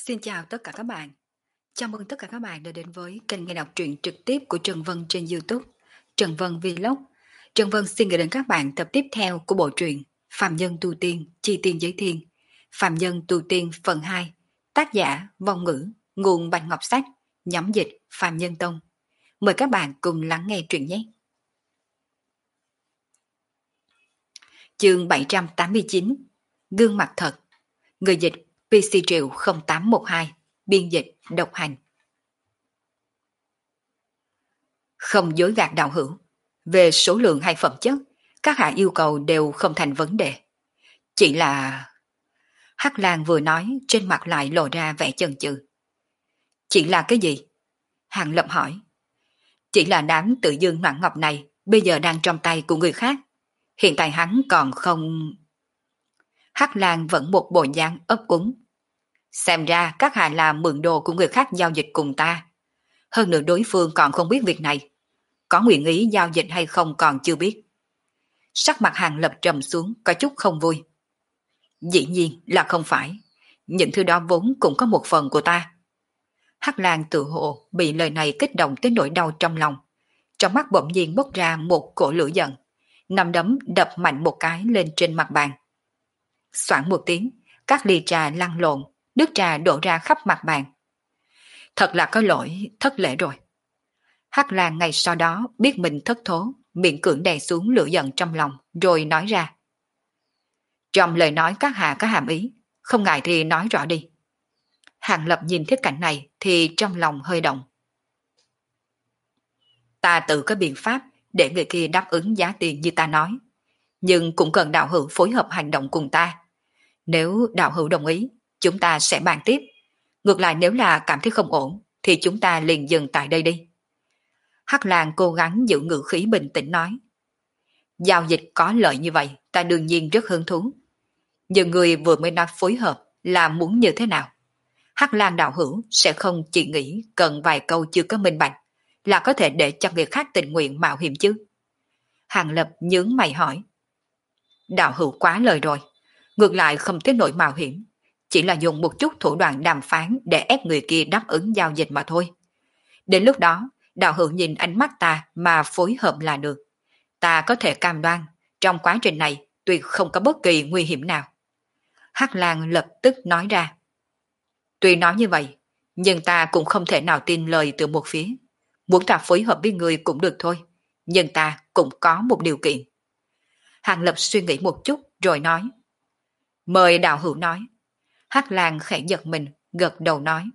Xin chào tất cả các bạn. Chào mừng tất cả các bạn đã đến với kênh nghe đọc truyện trực tiếp của Trần Vân trên YouTube, Trần Vân Vlog. Trần Vân xin gửi đến các bạn tập tiếp theo của bộ truyện Phạm Nhân Tu Tiên, Chi Tiên Giới Thiên, Phạm Nhân Tu Tiên phần 2, tác giả Vong Ngữ, nguồn Bạch Ngọc Sách, nhóm dịch Phạm Nhân Tông. Mời các bạn cùng lắng nghe truyện nhé. Chương 789, Gương mặt thật. Người dịch PC Triệu 0812, biên dịch độc hành. Không dối gạt đạo hữu, về số lượng hay phẩm chất, các hạ yêu cầu đều không thành vấn đề. Chỉ là... Hắc Lang vừa nói, trên mặt lại lộ ra vẻ chần chừ. Chỉ là cái gì? Hàng Lập hỏi. Chỉ là đám tự dương noãn ngọc này bây giờ đang trong tay của người khác. Hiện tại hắn còn không... Hắc Lang vẫn một bộ dáng ấp úng. Xem ra các hạ là mượn đồ của người khác giao dịch cùng ta. Hơn nữa đối phương còn không biết việc này. Có nguyện ý giao dịch hay không còn chưa biết. Sắc mặt Hàng Lập trầm xuống, có chút không vui. Dĩ nhiên là không phải. Những thứ đó vốn cũng có một phần của ta. Hắc Lang tự hồ bị lời này kích động tới nỗi đau trong lòng. Trong mắt bỗng nhiên bốc ra một cổ lửa giận. Nắm đấm đập mạnh một cái lên trên mặt bàn. Xoảng một tiếng, các ly trà lăn lộn, nước trà đổ ra khắp mặt bàn. Thật là có lỗi, thất lễ rồi. Hắc Lang ngày sau đó biết mình thất thố, miệng cưỡng đè xuống lửa giận trong lòng, rồi nói ra. Trong lời nói các hạ có hàm ý, không ngại thì nói rõ đi. Hàng Lập nhìn thấy cảnh này thì trong lòng hơi động. Ta tự có biện pháp để người kia đáp ứng giá tiền như ta nói, nhưng cũng cần đạo hữu phối hợp hành động cùng ta. Nếu đạo hữu đồng ý, chúng ta sẽ bàn tiếp. Ngược lại nếu là cảm thấy không ổn, thì chúng ta liền dừng tại đây đi. Hắc Lang cố gắng giữ ngữ khí bình tĩnh nói. Giao dịch có lợi như vậy, ta đương nhiên rất hứng thú. Nhưng người vừa mới nói phối hợp là muốn như thế nào? Hắc Lang đạo hữu sẽ không chỉ nghĩ cần vài câu chưa có minh bạch, là có thể để cho người khác tình nguyện mạo hiểm chứ? Hàng Lập nhướng mày hỏi. Đạo hữu quá lời rồi, ngược lại không tới nỗi mạo hiểm, chỉ là dùng một chút thủ đoạn đàm phán để ép người kia đáp ứng giao dịch mà thôi. Đến lúc đó, đạo hữu nhìn ánh mắt ta mà phối hợp là được. Ta có thể cam đoan, trong quá trình này tuyệt không có bất kỳ nguy hiểm nào. Hắc Lang lập tức nói ra. Tuy nói như vậy, nhưng ta cũng không thể nào tin lời từ một phía. Muốn ta phối hợp với người cũng được thôi, nhưng ta cũng có một điều kiện. Hàng Lập suy nghĩ một chút rồi nói. Mời đạo hữu nói. Hắc Lang khẽ giật mình, gật đầu nói.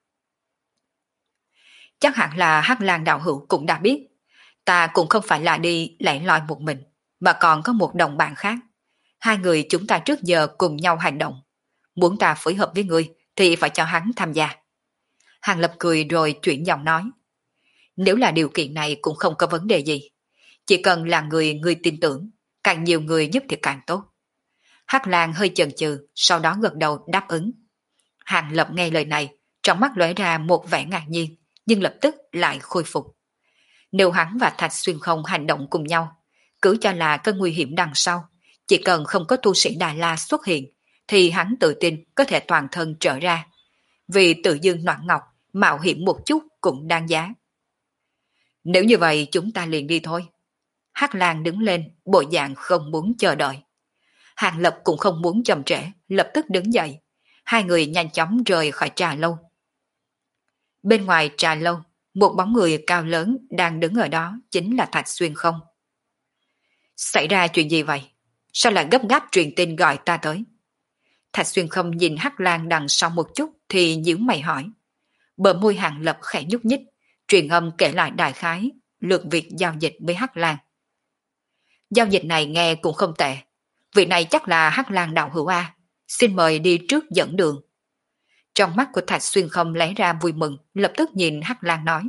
Chắc hẳn là Hắc Lang đạo hữu cũng đã biết. Ta cũng không phải là đi lẻ loi một mình, mà còn có một đồng bạn khác. Hai người chúng ta trước giờ cùng nhau hành động. Muốn ta phối hợp với ngươi thì phải cho hắn tham gia. Hàng Lập cười rồi chuyển giọng nói. Nếu là điều kiện này cũng không có vấn đề gì. Chỉ cần là người tin tưởng, càng nhiều người giúp thì càng tốt. Hắc Lang hơi chần chừ, sau đó gật đầu đáp ứng. Hàng Lập nghe lời này, trong mắt lóe ra một vẻ ngạc nhiên, nhưng lập tức lại khôi phục. Nếu hắn và Thạch Xuyên Không hành động cùng nhau, cứ cho là có nguy hiểm đằng sau, chỉ cần không có tu sĩ Đà La xuất hiện, thì hắn tự tin có thể toàn thân trở ra. Vì tự dương noãn ngọc, mạo hiểm một chút cũng đáng giá. Nếu như vậy chúng ta liền đi thôi. Hắc Lang đứng lên, bộ dạng không muốn chờ đợi. Hàng Lập cũng không muốn chậm trễ, lập tức đứng dậy. Hai người nhanh chóng rời khỏi trà lâu. Bên ngoài trà lâu, một bóng người cao lớn đang đứng ở đó chính là Thạch Xuyên Không. Xảy ra chuyện gì vậy? Sao lại gấp gáp truyền tin gọi ta tới? Thạch Xuyên Không nhìn Hắc Lang đằng sau một chút thì nhíu mày hỏi. Bờ môi Hàng Lập khẽ nhúc nhích, truyền âm kể lại đại khái lượt việc giao dịch với Hắc Lang. Giao dịch này nghe cũng không tệ. Vị này chắc là Hắc Lang đạo hữu A. Xin mời đi trước dẫn đường. Trong mắt của Thạch Xuyên Không lóe ra vui mừng, lập tức nhìn Hắc Lang nói.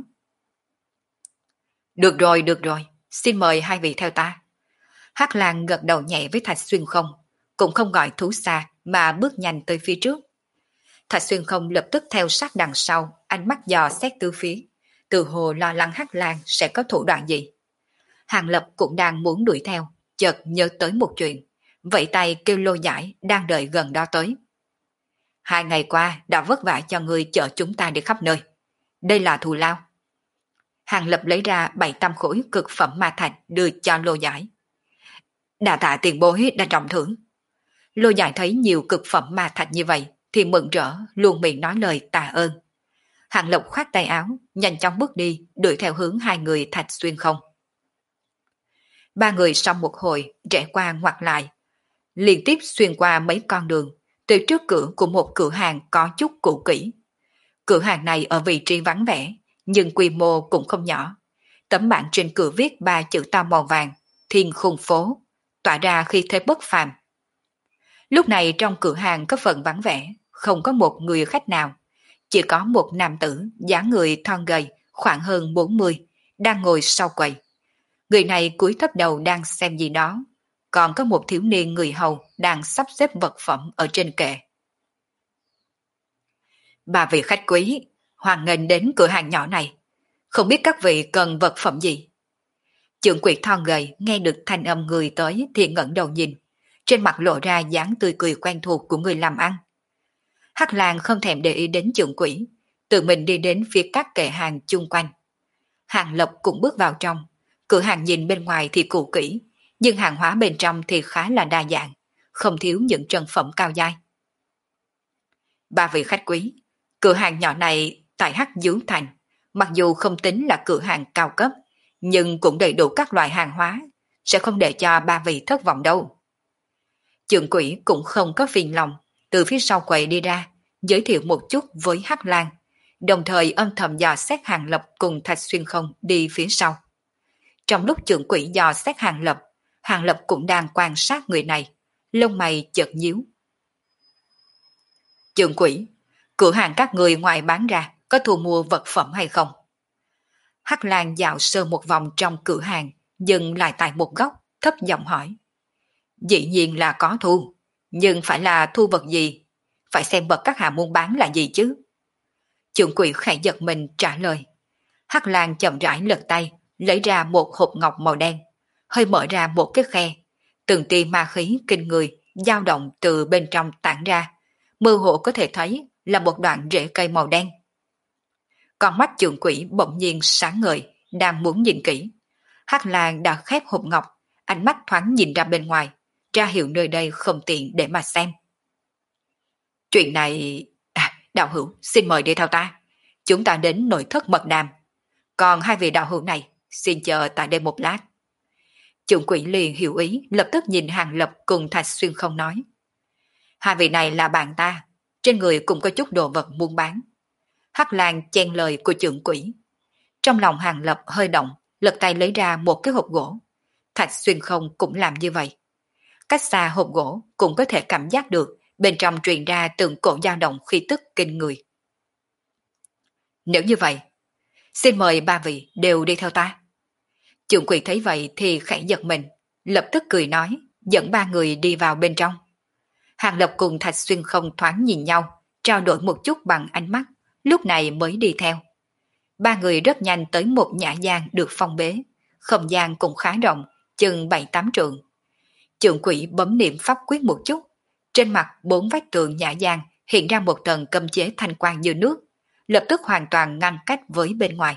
Được rồi, xin mời hai vị theo ta. Hắc Lang gật đầu nhẹ với Thạch Xuyên Không, cũng không gọi thú xa mà bước nhanh tới phía trước. Thạch Xuyên Không lập tức theo sát đằng sau, ánh mắt dò xét tứ phía, từ hồ lo lắng Hắc Lang sẽ có thủ đoạn gì. Hàng Lập cũng đang muốn đuổi theo, chợt nhớ tới một chuyện, vẫy tay kêu Lô Giải đang đợi gần đó tới. 2 ngày qua đã vất vả cho ngươi chở chúng ta đi khắp nơi. Đây là thù lao. Hàng Lập lấy ra 700 khối cực phẩm ma thạch đưa cho Lô Giải. Đa tạ tiền bối đã trọng thưởng. Lô Giải thấy nhiều cực phẩm ma thạch như vậy thì mừng rỡ, luôn miệng nói lời tạ ơn. Hàng Lập khoát tay áo, nhanh chóng bước đi, đuổi theo hướng hai người Thạch Xuyên Không. Ba người sau một hồi rẽ qua ngoặt lại, liên tiếp xuyên qua mấy con đường, tới trước cửa của một cửa hàng có chút cũ kỹ. Cửa hàng này ở vị trí vắng vẻ, nhưng quy mô cũng không nhỏ. Tấm bảng trên cửa viết 3 chữ to màu vàng, Thiên Khung Phố, tỏa ra khí thế bất phàm. Lúc này trong cửa hàng có phần vắng vẻ, không có một người khách nào. Chỉ có một nam tử, dáng người thon gầy, khoảng hơn 40, đang ngồi sau quầy. Người này cúi thấp đầu đang xem gì đó, còn có một thiếu niên người hầu đang sắp xếp vật phẩm ở trên kệ. Ba vị khách quý, hoan nghênh đến cửa hàng nhỏ này. Không biết các vị cần vật phẩm gì? Trưởng quỹ thon gầy nghe được thanh âm người tới thì ngẩng đầu nhìn, trên mặt lộ ra dáng tươi cười quen thuộc của người làm ăn. Hắc Lang không thèm để ý đến trưởng quỹ, tự mình đi đến phía các kệ hàng chung quanh. Hàng Lập cũng bước vào trong, cửa hàng nhìn bên ngoài thì cũ kỹ, nhưng hàng hóa bên trong thì khá là đa dạng, không thiếu những trân phẩm cao giai. Ba vị khách quý, cửa hàng nhỏ này tại Hắc Dương Thành, mặc dù không tính là cửa hàng cao cấp, nhưng cũng đầy đủ các loại hàng hóa, sẽ không để cho ba vị thất vọng đâu. Trưởng quỹ cũng không có phiền lòng, từ phía sau quầy đi ra, giới thiệu một chút với Hắc Lang, đồng thời âm thầm dò xét Hàng Lập cùng Thạch Xuyên Không đi phía sau. Trong lúc trưởng quỹ dò xét Hàng Lập cũng đang quan sát người này, lông mày chợt nhíu. Trưởng quỹ, cửa hàng các người ngoài bán ra có thu mua vật phẩm hay không? Hắc Lang dạo sơ một vòng trong cửa hàng, dừng lại tại một góc, thấp giọng hỏi. Dĩ nhiên là có thu, nhưng phải là thu vật gì? Phải xem vật các hạ muốn bán là gì chứ? Trưởng quỹ khẽ giật mình trả lời. Hắc Lang chậm rãi lật tay, lấy ra một hộp ngọc màu đen, hơi mở ra một cái khe. Từng tia ma khí kinh người, dao động từ bên trong tản ra, mơ hồ có thể thấy là một đoạn rễ cây màu đen. Con mắt trưởng quỹ bỗng nhiên sáng ngời, đang muốn nhìn kỹ. Hắc Lang đã khép hộp ngọc, ánh mắt thoáng nhìn ra bên ngoài, ra hiệu nơi đây không tiện để mà xem. Chuyện này... đạo hữu, xin mời đi theo ta. Chúng ta đến nội thất mật đàm. Còn hai vị đạo hữu này, xin chờ tại đây một lát. Trưởng quỹ liền hiểu ý, lập tức nhìn Hàng Lập cùng Thạch Xuyên Không nói. Hai vị này là bạn ta, trên người cũng có chút đồ vật buôn bán. Hắc Lang chen lời của trưởng quỹ. Trong lòng Hàng Lập hơi động, lật tay lấy ra một cái hộp gỗ. Thạch Xuyên Không cũng làm như vậy. Cách xa hộp gỗ cũng có thể cảm giác được bên trong truyền ra từng cổ dao động khí tức kinh người. Nếu như vậy, xin mời ba vị đều đi theo ta. Trưởng quỹ thấy vậy thì khẽ giật mình, lập tức cười nói, dẫn ba người đi vào bên trong. Hàng Lập cùng Thạch Xuyên Không thoáng nhìn nhau, trao đổi một chút bằng ánh mắt, lúc này mới đi theo. Ba người rất nhanh tới một nhã gian được phong bế, không gian cũng khá rộng, chừng 7-8 trượng. Trưởng quỹ bấm niệm pháp quyết một chút, trên mặt 4 vách tường nhã gian hiện ra một tầng cấm chế thanh quang như nước, lập tức hoàn toàn ngăn cách với bên ngoài.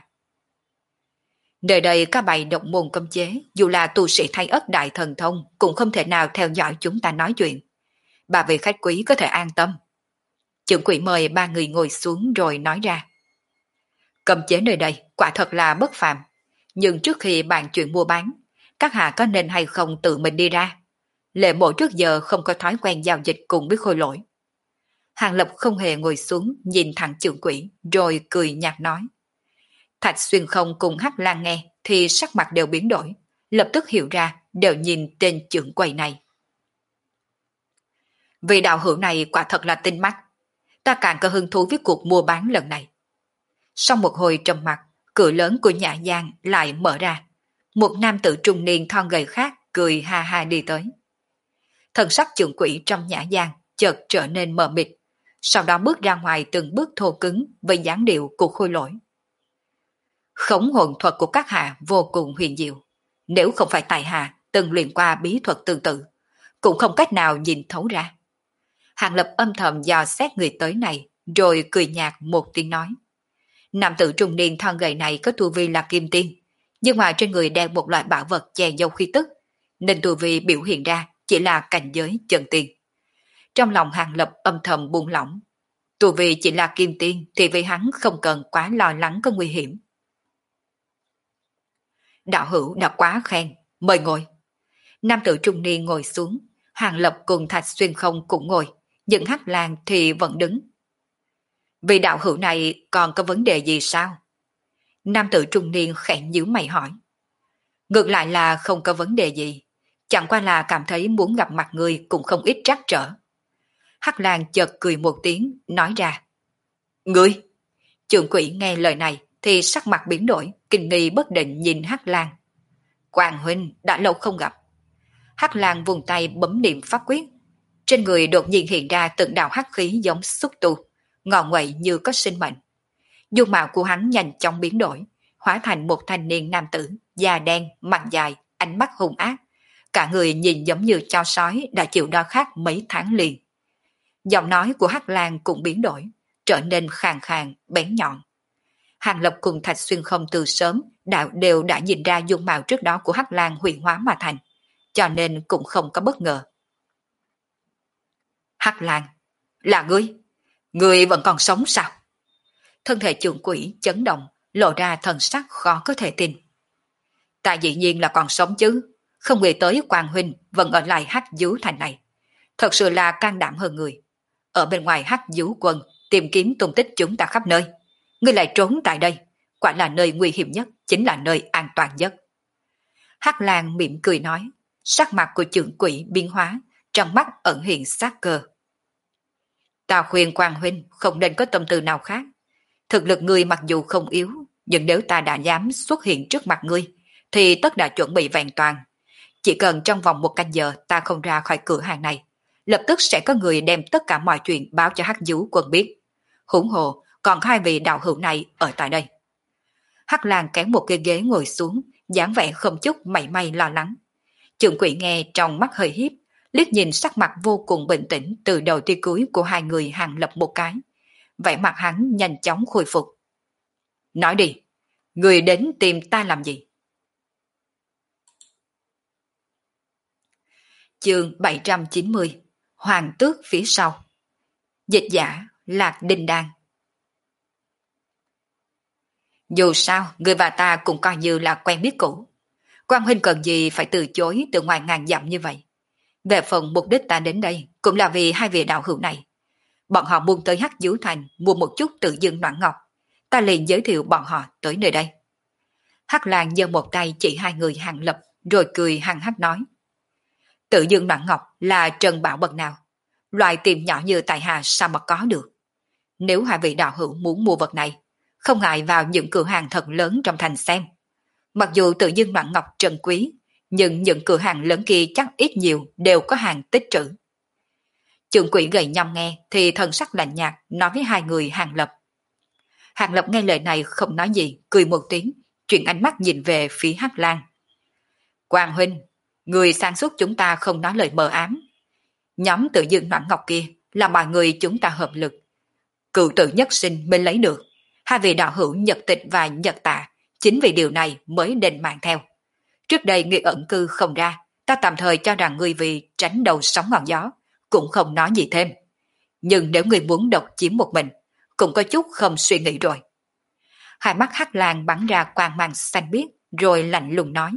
Nơi đây có bày độc môn cấm chế, dù là tu sĩ thay ất đại thần thông cũng không thể nào theo dõi chúng ta nói chuyện. Ba vị khách quý có thể an tâm. Trưởng quỹ mời ba người ngồi xuống rồi nói ra. Cấm chế nơi đây quả thật là bất phàm, nhưng trước khi bàn chuyện mua bán, các hạ có nên hay không tự mình đi ra? Lệ mộ trước giờ không có thói quen giao dịch cùng với khôi lỗi. Hàng Lập không hề ngồi xuống nhìn thẳng trưởng quỹ rồi cười nhạt nói. Thạch Xuyên Không cùng Hắc Lang nghe thì sắc mặt đều biến đổi, lập tức hiểu ra đều nhìn tên trưởng quầy này. Vị đạo hữu này quả thật là tinh mắt, ta càng có hứng thú với cuộc mua bán lần này. Sau một hồi trầm mặc, cửa lớn của nhã gian lại mở ra. Một nam tử trung niên thon gầy khác cười ha ha đi tới. Thần sắc trưởng quỹ trong nhã gian chợt trở nên mờ mịt, sau đó bước ra ngoài từng bước thô cứng với dáng điệu của khôi lỗi. Khống hồn thuật của các hạ vô cùng huyền diệu, nếu không phải tại hạ từng luyện qua bí thuật tương tự, cũng không cách nào nhìn thấu ra. Hàng Lập âm thầm dò xét người tới này, rồi cười nhạt một tiếng nói. Nam tử trung niên thon gầy này có tu vi là kim tiên, nhưng mà trên người đeo một loại bảo vật che giấu khí tức, nên tu vi biểu hiện ra chỉ là cảnh giới chân tiên. Trong lòng Hàng Lập âm thầm buông lỏng. Tu vi chỉ là kim tiên thì vì hắn không cần quá lo lắng có nguy hiểm. Đạo hữu đã quá khen, mời ngồi. Nam tử trung niên ngồi xuống, Hàng Lập cùng Thạch Xuyên Không cũng ngồi, nhưng Hắc Lang thì vẫn đứng. Vì đạo hữu này còn có vấn đề gì sao? Nam tử trung niên khẽ nhíu mày hỏi. Ngược lại là không có vấn đề gì, chẳng qua là cảm thấy muốn gặp mặt người cũng không ít trắc trở. Hắc Lang chợt cười một tiếng, nói ra. Ngươi! Trưởng quỷ nghe lời này thì sắc mặt biến đổi, kinh nghi bất định nhìn Hắc Lang. Quang huynh đã lâu không gặp. Hắc Lang vùng tay bấm niệm pháp quyết. Trên người đột nhiên hiện ra từng đạo hắc khí giống xúc tu, ngọ nguậy như có sinh mệnh. Dung mạo của hắn nhanh chóng biến đổi, hóa thành một thanh niên nam tử, da đen, mặt dài, ánh mắt hung ác. Cả người nhìn giống như chó sói đã chịu đau khát mấy tháng liền. Giọng nói của Hắc Lang cũng biến đổi, trở nên khàn khàn, bén nhọn. Hàng Lập cùng Thạch Xuyên Không từ sớm đều đã nhìn ra dung mạo trước đó của Hắc Lang huyền hóa mà thành, cho nên cũng không có bất ngờ. Hắc Lang, là ngươi? Ngươi vẫn còn sống sao? Thân thể trưởng quỷ chấn động, lộ ra thần sắc khó có thể tin. Ta dĩ nhiên là còn sống chứ, không nghĩ tới Quang huynh vẫn ở lại Hắc Dú thành này. Thật sự là can đảm hơn người. Ở bên ngoài Hắc Dú quân tìm kiếm tung tích chúng ta khắp nơi. Ngươi lại trốn tại đây, quả là nơi nguy hiểm nhất, chính là nơi an toàn nhất. Hắc Lang mỉm cười nói, sắc mặt của trưởng quỷ biến hóa, trong mắt ẩn hiện sát cơ. Ta khuyên Quang huynh không nên có tâm tư nào khác. Thực lực ngươi mặc dù không yếu, nhưng nếu ta đã dám xuất hiện trước mặt ngươi, thì tất đã chuẩn bị vẹn toàn. Chỉ cần trong vòng 1 canh giờ ta không ra khỏi cửa hàng này, lập tức sẽ có người đem tất cả mọi chuyện báo cho Hắc Dú quân biết. Huống hồ còn 2 vị đạo hữu này ở tại đây. Hắc Lang kéo một cái ghế ngồi xuống, dáng vẻ không chút mảy may lo lắng. Trưởng quỷ nghe trong mắt hơi hiếp, liếc nhìn sắc mặt vô cùng bình tĩnh từ đầu tới cuối của 2 người Hàng Lập một cái. Vẻ mặt hắn nhanh chóng khôi phục. Nói đi, người đến tìm ta làm gì? Chương 790, Hoàng tước phía sau. Dịch giả Lạc Đinh Đan. Dù sao, người và ta cũng coi như là quen biết cũ. Quang huynh cần gì phải từ chối từ ngoài ngàn dặm như vậy? Về phần mục đích ta đến đây cũng là vì 2 vị đạo hữu này. Bọn họ muốn tới Hắc Dú Thành mua một chút tự dưng noãn ngọc. Ta liền giới thiệu bọn họ tới nơi đây. Hắc Lang giơ một tay chỉ 2 người Hàng Lập, rồi cười hăng hắc nói. Tự dưng noãn ngọc là trần bảo bậc nào? Loại tiệm nhỏ như tại hạ sao mà có được? Nếu 2 vị đạo hữu muốn mua vật này, không ngại vào những cửa hàng thật lớn trong thành xem. Mặc dù tự dưng noãn ngọc trân quý, nhưng những cửa hàng lớn kia chắc ít nhiều đều có hàng tích trữ. Trưởng quỷ gầy nhom nghe thì thần sắc lạnh nhạt nói với 2 người Hàng Lập. Hàng Lập nghe lời này không nói gì, cười một tiếng, chuyển ánh mắt nhìn về phía Hắc Lang. Quang huynh, người sáng suốt chúng ta không nói lời mờ ám. Nhóm tự dưng noãn ngọc kia là mọi người chúng ta hợp lực. Cựu tử nhất sinh mới lấy được. 2 vị đạo hữu Nhật Tịch và Nhật Tạ, chính vì điều này mới định mạng theo. Trước đây ngươi ẩn cư không ra, ta tạm thời cho rằng ngươi vì tránh đầu sóng ngọn gió, cũng không nói gì thêm. Nhưng nếu ngươi muốn độc chiếm một mình, cũng có chút không suy nghĩ rồi. 2 mắt Hắc Lang bắn ra quang mang xanh biếc, rồi lạnh lùng nói.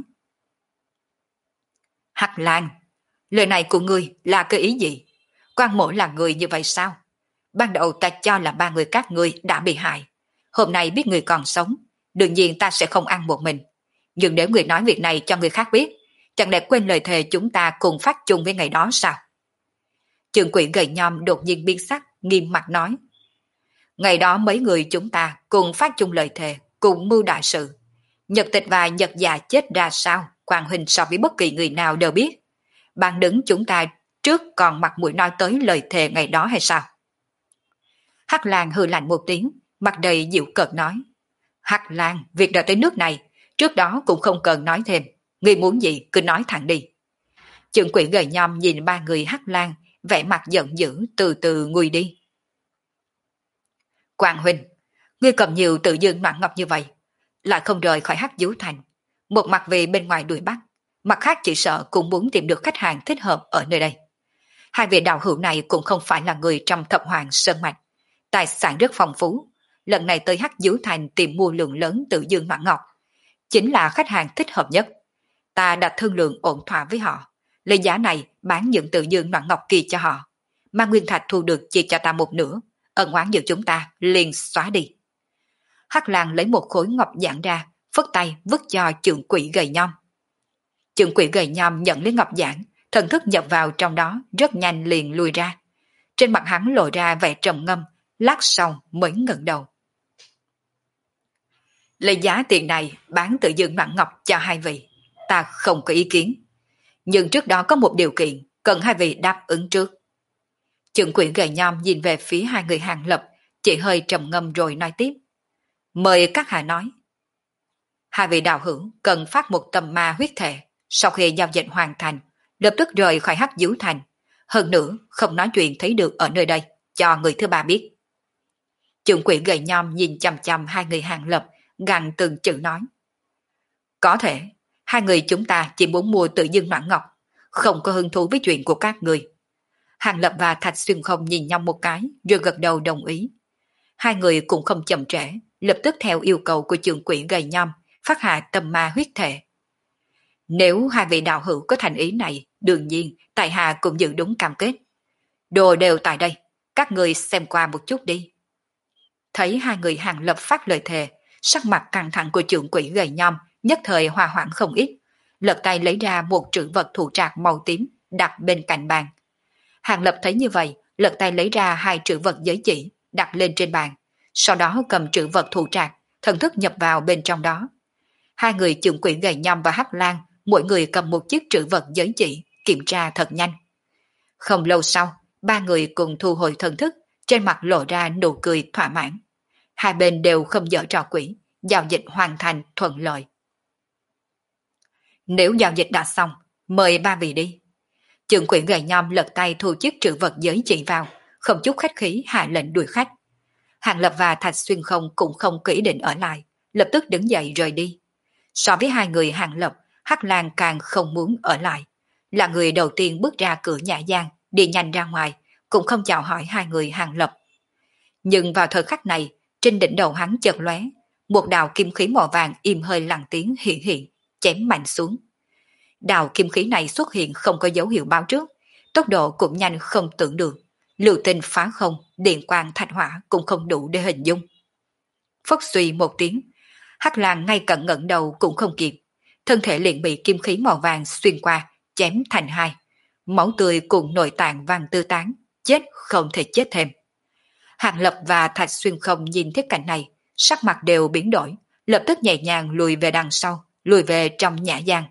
Hắc Lang, lời này của ngươi là cái ý gì? Quan mỗ là người như vậy sao? Ban đầu ta cho là 3 người các ngươi đã bị hại. Hôm nay biết người còn sống, đương nhiên ta sẽ không ăn một mình. Nhưng nếu người nói việc này cho người khác biết, chẳng lẽ quên lời thề chúng ta cùng phát chung với ngày đó sao? Trưởng quỷ gầy nhom đột nhiên biến sắc, nghiêm mặt nói. Ngày đó mấy người chúng ta cùng phát chung lời thề, cùng mưu đại sự. Nhật Tịch và Nhật Già chết ra sao, Quang huynh so với bất kỳ người nào đều biết. Bạn đứng chúng ta trước còn mặt mũi nói tới lời thề ngày đó hay sao? Hắc Lang hừ lạnh một tiếng, mặt đầy dịu cợt nói. Hắc Lang, việc đã tới nước này, trước đó cũng không cần nói thêm. Ngươi muốn gì cứ nói thẳng đi. Trưởng quỷ gầy nhom nhìn 3 người Hắc Lang, vẻ mặt giận dữ từ từ nguôi đi. Quang huynh, ngươi cầm nhiều tự dương noạn ngọc như vậy, lại không rời khỏi Hắc Vũ Thành, một mặt vì bên ngoài đuổi bắt, mặt khác chỉ sợ cũng muốn tìm được khách hàng thích hợp ở nơi đây. Hai vị đạo hữu này cũng không phải là người trong thập hoàng sơn mạch, tài sản rất phong phú, lần này tới Hắc Vũ Thành tìm mua lượng lớn tự dương noạn ngọc, chính là khách hàng thích hợp nhất. Ta đã thương lượng ổn thỏa với họ, lấy giá này bán những tự dương noạn ngọc kỳ cho họ, mà nguyên thạch thu được chia cho ta một nửa, ân oán giữa chúng ta liền xóa đi. Hắc Lang lấy một khối ngọc giản ra, phất tay vứt cho trưởng quỷ gầy nhom. Trưởng quỷ gầy nhom nhận lấy ngọc giản, thần thức nhập vào trong đó, rất nhanh liền lùi ra. Trên mặt hắn lộ ra vẻ trầm ngâm, lát sau mới ngẩng đầu. Lấy giá tiền này bán tự dương noạn ngọc cho hai vị, ta không có ý kiến. Nhưng trước đó có một điều kiện, cần hai vị đáp ứng trước. Trưởng quỷ gầy nhom nhìn về phía hai người Hàng Lập, chỉ hơi trầm ngâm rồi nói tiếp. Mời các hạ nói. Hai vị đạo hữu cần phát một tầm ma huyết thể, sau khi giao dịch hoàn thành, lập tức rời khỏi Hắc Vũ Thành. Hơn nữa, không nói chuyện thấy được ở nơi đây, cho người thứ ba biết. Trưởng quỷ gầy nhom nhìn chằm chằm hai người Hàng Lập, gằn từng chữ nói. Có thể, hai người chúng ta chỉ muốn mua tự dương noạn ngọc, không có hứng thú với chuyện của các người. Hàng Lập và Thạch Xuyên Không nhìn nhau một cái, rồi gật đầu đồng ý. Hai người cũng không chậm trễ, lập tức theo yêu cầu của trưởng quỷ gầy nhom, phát hạ tầm ma huyết thể. Nếu hai vị đạo hữu có thành ý này, đương nhiên tại hạ cũng giữ đúng cam kết. Đồ đều tại đây, các người xem qua một chút đi. Thấy hai người Hàng Lập phát lời thề, sắc mặt căng thẳng của trưởng quỷ gầy nhom nhất thời hòa hoãn không ít, lật tay lấy ra một trữ vật thủ trạc màu tím đặt bên cạnh bàn. Hàng Lập thấy như vậy, lật tay lấy ra hai trữ vật giới chỉ đặt lên trên bàn, sau đó cầm trữ vật thủ trạc, thần thức nhập vào bên trong đó. Hai người trưởng quỷ gầy nhom và Hắc Lang, mỗi người cầm một chiếc trữ vật giới chỉ, kiểm tra thật nhanh. Không lâu sau, ba người cùng thu hồi thần thức, trên mặt lộ ra nụ cười thỏa mãn. Hai bên đều không dở trò quỷ, giao dịch hoàn thành thuận lợi. Nếu giao dịch đã xong, mời ba vị đi. Trưởng quỷ gầy nhom lật tay thu chiếc trữ vật giới chỉ vào, không chút khách khí hạ lệnh đuổi khách. Hàng Lập và Thạch Xuyên Không cũng không kỹ định ở lại, lập tức đứng dậy rời đi. So với hai người Hàng Lập, Hắc Lang càng không muốn ở lại. Là người đầu tiên bước ra cửa nhã gian, đi nhanh ra ngoài, cũng không chào hỏi hai người Hàng Lập. Nhưng vào thời khắc này, trên đỉnh đầu hắn chợt lóe, một đạo kim khí màu vàng im hơi lặng tiếng hiện hiện, chém mạnh xuống. Đạo kim khí này xuất hiện không có dấu hiệu báo trước, tốc độ cũng nhanh không tưởng được. Lưu tinh phá không, điện quang thạch hỏa cũng không đủ để hình dung. Phất suy một tiếng, Hắc Lang ngay cận ngẩng đầu cũng không kịp, thân thể liền bị kim khí màu vàng xuyên qua, chém thành hai. Máu tươi cùng nội tạng vàng tư tán, chết không thể chết thêm. Hàng Lập và Thạch Xuyên Không nhìn thấy cảnh này, sắc mặt đều biến đổi, lập tức nhẹ nhàng lùi về đằng sau, lùi về trong nhã gian.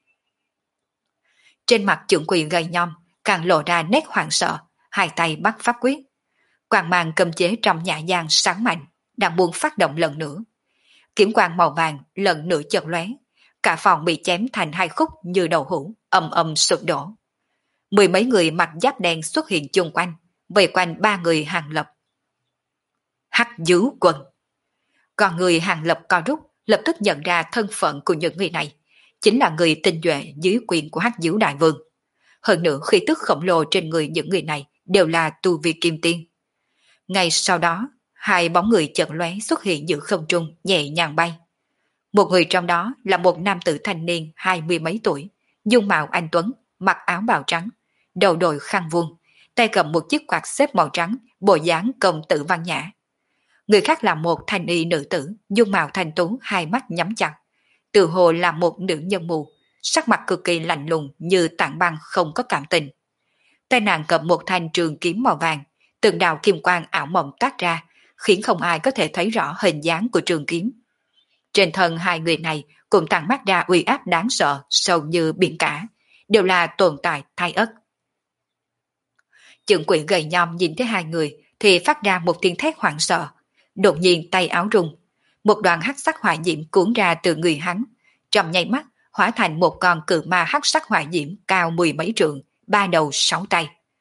Trên mặt trưởng quỷ gầy nhom càng lộ ra nét hoảng sợ, hai tay bắt pháp quyết. Quang mang cầm chế trong nhã gian sáng mạnh, đang buông phát động lần nữa. Kiếm quang màu vàng lần nữa chợt lóe, cả phòng bị chém thành hai khúc như đầu hũ, ầm ầm sụp đổ. Mười mấy người mặc giáp đen xuất hiện chung quanh, vây quanh ba người Hàng Lập. Hắc Vũ Quân. Còn người Hàng Lập co rút, lập tức nhận ra thân phận của những người này, chính là người tinh nhuệ dưới quyền của Hắc Vũ Đại Vương. Hơn nữa khí tức khổng lồ trên người những người này đều là tu vi kim tiên. Ngay sau đó, hai bóng người chợt lóe xuất hiện giữa không trung, nhẹ nhàng bay. Một người trong đó là một nam tử thanh niên hai mươi mấy tuổi, dung mạo anh tuấn, mặc áo bào trắng, đầu đội khăn vuông, tay cầm một chiếc quạt xếp màu trắng, bộ dáng công tử văn nhã. Người khác là một thanh y nữ tử, dung mạo thanh tú, hai mắt nhắm chặt, tự hồ là một nữ nhân mù, sắc mặt cực kỳ lạnh lùng như tảng băng không có cảm tình. Tay nàng cầm một thanh trường kiếm màu vàng, từng đạo kim quang ảo mộng toát ra, khiến không ai có thể thấy rõ hình dáng của trường kiếm. Trên thân hai người này cũng tản mắt ra uy áp đáng sợ, sâu như biển cả, đều là tồn tại thai ất. Trưởng quỷ gầy nhom nhìn thấy hai người thì phát ra một tiếng thét hoảng sợ, đột nhiên tay áo rung, một đoàn hắc sắc hỏa diễm cuốn ra từ người hắn, trong nháy mắt hóa thành một con cự ma hắc sắc hỏa diễm cao mười mấy trượng, ba đầu sáu tay.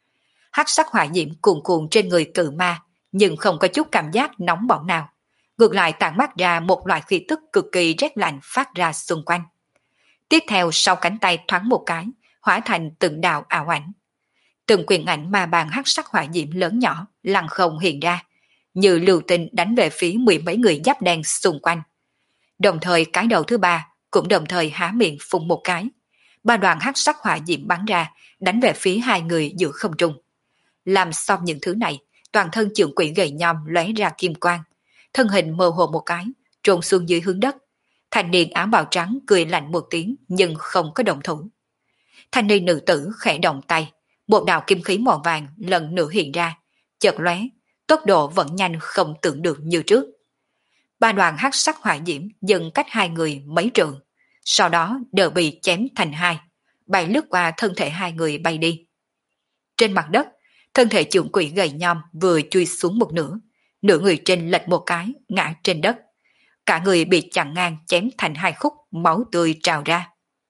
hắc sắc hỏa diễm cuồn cuộn trên người cự ma, nhưng không có chút cảm giác nóng bỏng nào. Ngược lại tản mát ra một loại khí tức cực kỳ rét lạnh phát ra xung quanh. Tiếp theo sau cánh tay thoáng một cái, hóa thành từng đạo ảo ảnh. Từng quyền ảnh ma bàn hắc sắc hỏa diễm lớn nhỏ lăng không hiện ra, như lưu tinh đánh về phía mười mấy người giáp đen xung quanh. Đồng thời cái đầu thứ ba cũng đồng thời há miệng phun một cái. Ba đoàn hắc sắc hỏa diễm bắn ra, đánh về phía hai người giữa không trung. Làm xong những thứ này, toàn thân trưởng quỷ gầy nhom lóe ra kim quang, thân hình mơ hồ một cái, trôn xuống dưới hướng đất. Thanh niên áo bào trắng cười lạnh một tiếng nhưng không có động thủ. Thanh niên nữ tử khẽ động tay, một đạo kim khí màu vàng lần nữa hiện ra, chợt lóe, tốc độ vẫn nhanh không tưởng được như trước. Ba đoàn hắc sắc hỏa diễm dần cách hai người mấy trượng, sau đó đều bị chém thành hai, bay lướt qua thân thể hai người bay đi. Trên mặt đất, thân thể trưởng quỷ gầy nhom vừa chui xuống một nửa, nửa người trên lệch một cái, ngã trên đất. Cả người bị chặn ngang chém thành hai khúc, máu tươi trào ra.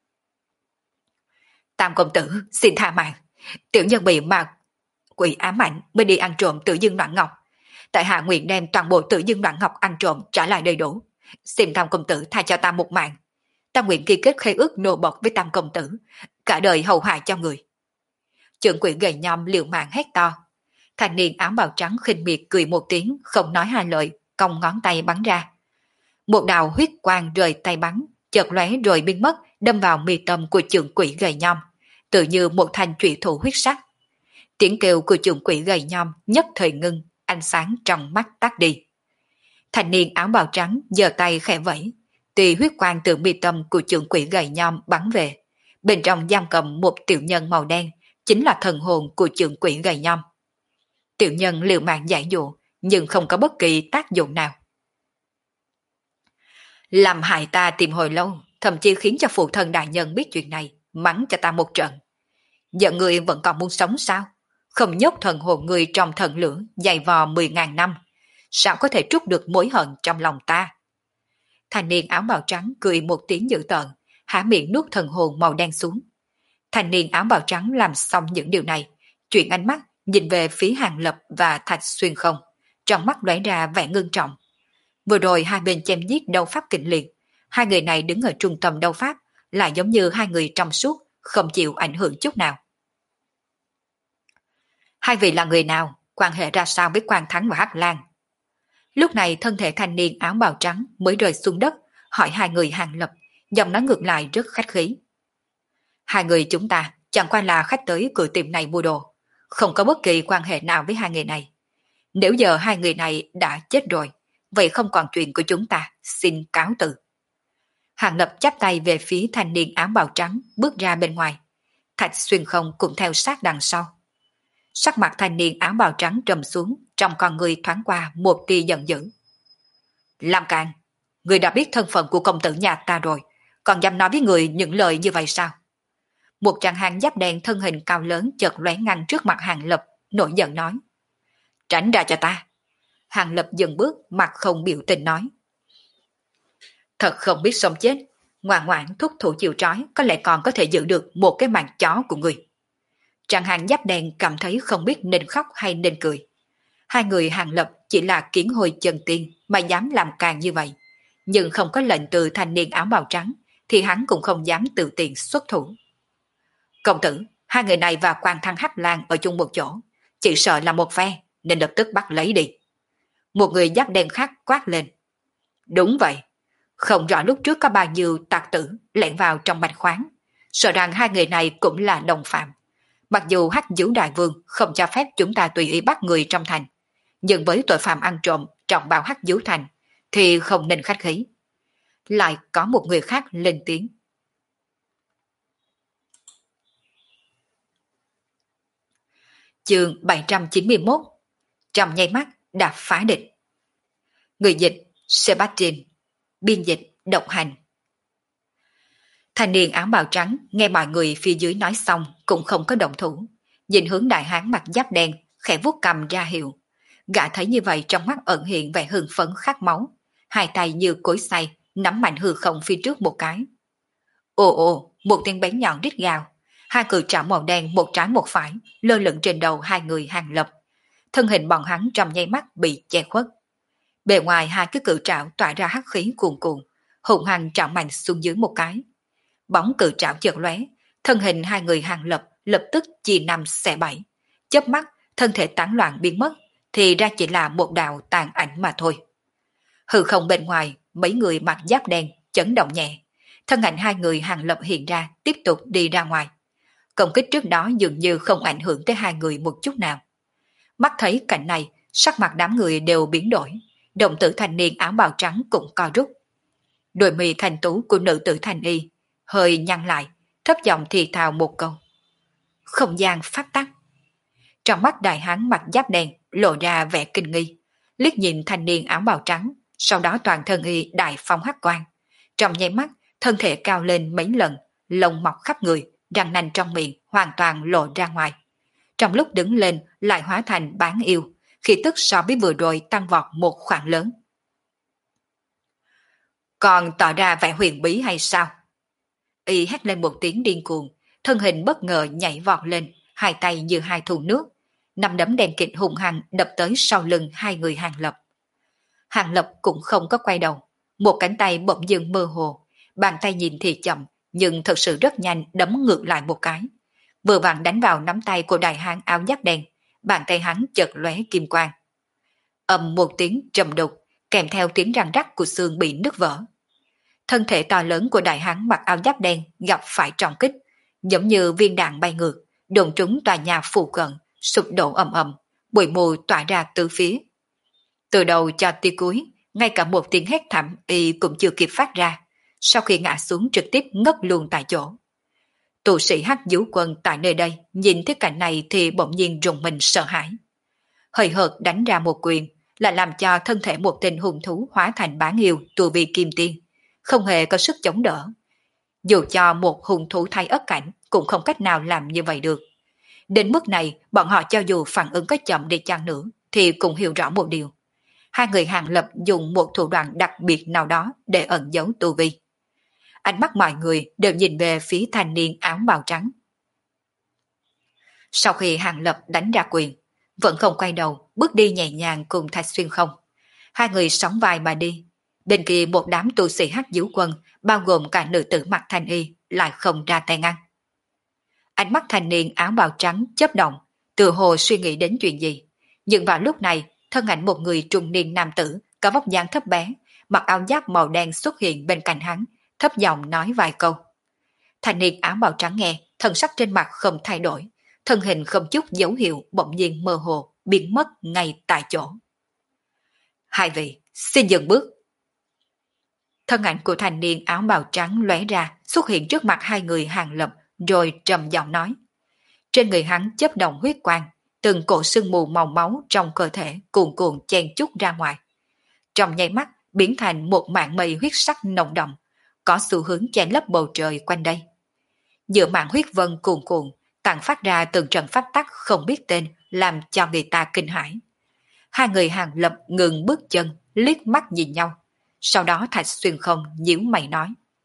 Tam công tử, xin tha mạng. Tiểu nhân bị ma quỷ ám ảnh mới đi ăn trộm Tử Dương Đoạn Ngọc. Tại hạ nguyện đem toàn bộ Tử Dương Đoạn Ngọc ăn trộm trả lại đầy đủ. Xin Tam công tử tha cho ta một mạng. Ta nguyện ký kết khế ước nô bộc với Tam công tử, cả đời hầu hạ cho người. Trưởng quỷ gầy nhom liều mạng hét to. Thanh niên áo bào trắng khinh miệt cười một tiếng, không nói hai lời, cong ngón tay bắn ra. Một đạo huyết quang rời tay bắn, chợt lóe rồi biến mất, đâm vào mi tâm của trưởng quỷ gầy nhom, tự như một thanh trụy thủ huyết sắc. Tiếng kêu của trưởng quỷ gầy nhom nhất thời ngưng, ánh sáng trong mắt tắt đi. Thanh niên áo bào trắng giơ tay khẽ vẫy, tì huyết quang từ mi tâm của trưởng quỷ gầy nhom bắn về. Bên trong giam cầm một tiểu nhân màu đen, chính là thần hồn của trưởng quỷ gầy nhom. Tiểu nhân liều mạng giải dụ, nhưng không có bất kỳ tác dụng nào. Làm hại ta tìm hồi lâu, thậm chí khiến cho phụ thân đại nhân biết chuyện này, mắng cho ta một trận. Giờ người vẫn còn muốn sống sao? Không nhốt thần hồn người trong thần lửa dày vò 10.000 năm, sao có thể trút được mối hận trong lòng ta? Thanh niên áo bào trắng cười một tiếng dữ tợn, há miệng nuốt thần hồn màu đen xuống. Thanh niên áo bào trắng làm xong những điều này, chuyển ánh mắt nhìn về phía Hàng Lập và Thạch Xuyên Không, trong mắt lóe ra vẻ ngưng trọng. Vừa rồi hai bên chém giết đấu pháp kịch liệt, hai người này đứng ở trung tâm đấu pháp, lại giống như hai người trong suốt, không chịu ảnh hưởng chút nào. Hai vị là người nào, quan hệ ra sao với Quan Thắng và Hắc Lang? Lúc này thân thể thanh niên áo bào trắng mới rơi xuống đất, hỏi hai người Hàng Lập, giọng nói ngược lại rất khách khí. Hai người chúng ta chẳng qua là khách tới cửa tiệm này mua đồ, không có bất kỳ quan hệ nào với hai người này. Nếu giờ hai người này đã chết rồi, vậy không còn chuyện của chúng ta, xin cáo từ. Hàng Lập chắp tay về phía thanh niên áo bào trắng, bước ra bên ngoài. Thạch Xuyên Không cũng theo sát đằng sau. Sắc mặt thanh niên áo bào trắng trầm xuống, trong con người thoáng qua một tia giận dữ. Lam Càn, người đã biết thân phận của công tử nhà ta rồi, còn dám nói với người những lời như vậy sao? Một chàng hàng giáp đen thân hình cao lớn chợt lóe ngăn trước mặt Hàng Lập, nổi giận nói. Tránh ra cho ta. Hàng Lập dừng bước, mặt không biểu tình nói. Thật không biết sống chết, ngoan ngoãn thúc thủ chịu trói, có lẽ còn có thể giữ được một cái mạng chó của người. Chàng hàng giáp đen cảm thấy không biết nên khóc hay nên cười. Hai người Hàng Lập chỉ là kiến hồi chân tiên mà dám làm càng như vậy, nhưng không có lệnh từ thanh niên áo bào trắng thì hắn cũng không dám tự tiện xuất thủ. Công tử, hai người này và Quan Thăng Hắc Lang ở chung một chỗ, chỉ sợ là một phe nên lập tức bắt lấy đi. Một người giáp đen khác quát lên. Đúng vậy, không rõ lúc trước có bao nhiêu tặc tử lẻn vào trong bạch khoáng, sợ rằng hai người này cũng là đồng phạm. Mặc dù Hắc Dữ Đại Vương không cho phép chúng ta tùy ý bắt người trong thành, nhưng với tội phạm ăn trộm trọng bạo Hắc Dữ Thành thì không nên khách khí. Lại có một người khác lên tiếng. Chương 791. Trong nháy mắt đã phá địch. Người dịch Sebastian, biên dịch Độc Hành. Thanh niên áo bào trắng nghe mọi người phía dưới nói xong cũng không có động thủ, nhìn hướng đại hán mặt giáp đen khẽ vuốt cầm ra hiệu. Gã thấy như vậy trong mắt ẩn hiện vẻ hưng phấn khát máu, hai tay như cối xay nắm mạnh hư không phía trước một cái. Ồ ồ, một tiếng bén nhọn rít gào, Hai cự trảo màu đen một trái một phải lơ lửng trên đầu hai người Hàng Lập. Thân hình bọn hắn trong nháy mắt bị che khuất. Bề ngoài hai cái cự trảo tỏa ra hắc khí cuồn cuộn, hùng hăng chạm mạnh xuống dưới một cái. Bóng cự trảo chợt lóe, thân hình hai người Hàng Lập lập tức chia năm xẻ bảy. Chớp mắt, thân thể tán loạn biến mất, thì ra chỉ là một đạo tàn ảnh mà thôi. Hư không bên ngoài, mấy người mặc giáp đen chấn động nhẹ. Thân ảnh hai người Hàng Lập hiện ra, tiếp tục đi ra ngoài. Công kích trước đó dường như không ảnh hưởng tới hai người một chút nào. Mắt thấy cảnh này, sắc mặt đám người đều biến đổi. Đồng tử thanh niên áo bào trắng cũng co rút. Đôi mi thanh tú của nữ tử thanh y hơi nhăn lại, thấp giọng thì thào một câu. Không gian phát tắc. Trong mắt đại hán mặt giáp đen lộ ra vẻ kinh nghi, liếc nhìn thanh niên áo bào trắng, sau đó toàn thân y đại phong hắc quang. Trong nháy mắt, thân thể cao lên mấy lần, lông mọc khắp người, răng nanh trong miệng hoàn toàn lộ ra ngoài. Trong lúc đứng lên lại hóa thành bán yêu, khí tức so với vừa rồi tăng vọt một khoảng lớn. Còn tỏ ra vẻ huyền bí hay sao? Y hét lên một tiếng điên cuồng, thân hình bất ngờ nhảy vọt lên, hai tay như hai thùng nước, năm đấm đen kịt hùng hăng đập tới sau lưng hai người Hàng Lập. Hàng Lập cũng không có quay đầu, một cánh tay bỗng dưng mơ hồ, bàn tay nhìn thì chậm, nhưng thật sự rất nhanh đấm ngược lại một cái. Vừa vặn đánh vào nắm tay của đại hán áo giáp đen, bàn tay hắn chợt lóe kim quang. Ầm một tiếng trầm đục, kèm theo tiếng răng rắc của xương bị nứt vỡ. Thân thể to lớn của đại hán mặc áo giáp đen gặp phải trọng kích, giống như viên đạn bay ngược, đụng trúng tòa nhà phụ cận, sụp đổ ầm ầm, bụi mù tỏa ra từ phía. Từ đầu cho tới cuối, ngay cả một tiếng hét thảm y cũng chưa kịp phát ra, sau khi ngã xuống trực tiếp ngất luôn tại chỗ. Tu sĩ Hắc Vũ Quân tại nơi đây nhìn thấy cảnh này thì bỗng nhiên rùng mình sợ hãi. Hời hợt đánh ra một quyền, là làm cho thân thể một tên hung thú hóa thành bán yêu tu vi kim tiên, không hề có sức chống đỡ. Dù cho một hung thú thay ất cảnh cũng không cách nào làm như vậy được. Đến mức này, bọn họ cho dù phản ứng có chậm đi chăng nữa thì cũng hiểu rõ một điều. Hai người Hàng Lập dùng một thủ đoạn đặc biệt nào đó để ẩn giấu tu vi. Ánh mắt mọi người đều nhìn về phía thanh niên áo bào trắng. Sau khi Hàng Lập đánh ra quyền, vẫn không quay đầu, bước đi nhẹ nhàng cùng Thạch Xuyên không. Hai người sóng vai mà đi. Bên kia một đám tu sĩ Hắc Vũ Quân, bao gồm cả nữ tử mặc thanh y, lại không ra tay ngăn. Ánh mắt thanh niên áo bào trắng chớp động, tự hồ suy nghĩ đến chuyện gì. Nhưng vào lúc này, thân ảnh một người trung niên nam tử, có vóc dáng thấp bé, mặc áo giáp màu đen xuất hiện bên cạnh hắn, thấp giọng nói vài câu. Thanh niên áo bào trắng nghe, thần sắc trên mặt không thay đổi, thân hình không chút dấu hiệu bỗng nhiên mơ hồ, biến mất ngay tại chỗ. Hai vị, xin dừng bước. Thân ảnh của thanh niên áo bào trắng lóe ra, xuất hiện trước mặt hai người Hàng Lập, rồi trầm giọng nói. Trên người hắn chớp động huyết quang, từng cổ sương mù màu máu trong cơ thể cuồn cuộn chen chúc ra ngoài. Trong nháy mắt biến thành một mảng mây huyết sắc nồng đậm, có xu hướng che lấp bầu trời quanh đây. Giữa mảng huyết vân cuồn cuộn, tản phát ra từng trận pháp tắc không biết tên, làm cho người ta kinh hãi. Hai người Hàng Lập ngừng bước chân, liếc mắt nhìn nhau. Sau đó Thạch Xuyên không nhíu mày nói.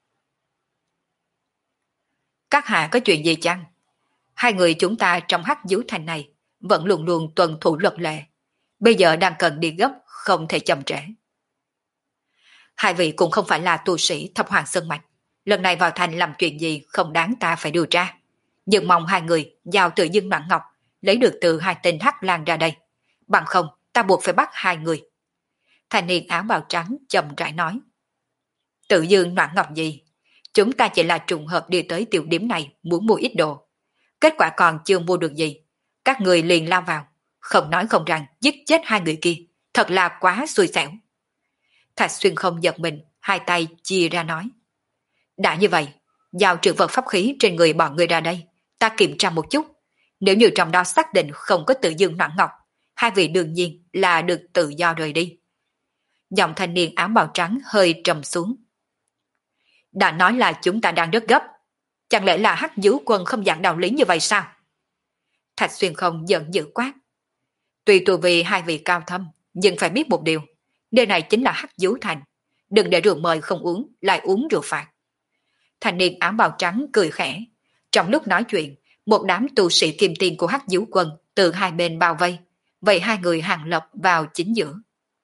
Các hạ có chuyện gì chăng? Hai người chúng ta trong Hắc Vũ Thành này vẫn luôn luôn tuân thủ luật lệ. Bây giờ đang cần đi gấp, không thể chậm trễ. Hai vị cũng không phải là tu sĩ Thập Hoàng Sơn Mạch. Lần này vào thành làm chuyện gì không đáng ta phải điều tra. Nhưng mong hai người giao tự dưng Noãn Ngọc lấy được từ hai tên Hắc Lang ra đây. Bằng không ta buộc phải bắt hai người. Thanh niên áo bào trắng chậm rãi nói. Tự dương Noãn Ngọc gì? Chúng ta chỉ là trùng hợp đi tới tiểu điểm này muốn mua ít đồ. Kết quả còn chưa mua được gì. Các người liền lao vào. Không nói không rằng giết chết hai người kia. Thật là quá xui xẻo. Thạch Xuyên không giật mình, hai tay chia ra nói. Đã như vậy, giao trữ vật pháp khí trên người bọn người ra đây. Ta kiểm tra một chút. Nếu như trong đó xác định không có tự dương Noãn Ngọc, hai vị đương nhiên là được tự do rời đi. Giọng thanh niên áo bào trắng hơi trầm xuống. Đã nói là chúng ta đang rất gấp. Chẳng lẽ là Hắc Vũ Quân không dạng đạo lý như vậy sao? Thạch Xuyên không giận dữ quát. Tuy tu vì hai vị cao thâm, nhưng phải biết một điều. Nơi này chính là Hắc Vũ Thành. Đừng để rượu mời không uống, lại uống rượu phạt. Thanh niên áo bào trắng cười khẽ. Trong lúc nói chuyện, một đám tu sĩ kim tiên của Hắc Diếu Quân từ hai bên bao vây, vậy hai người Hàng Lập vào chính giữa.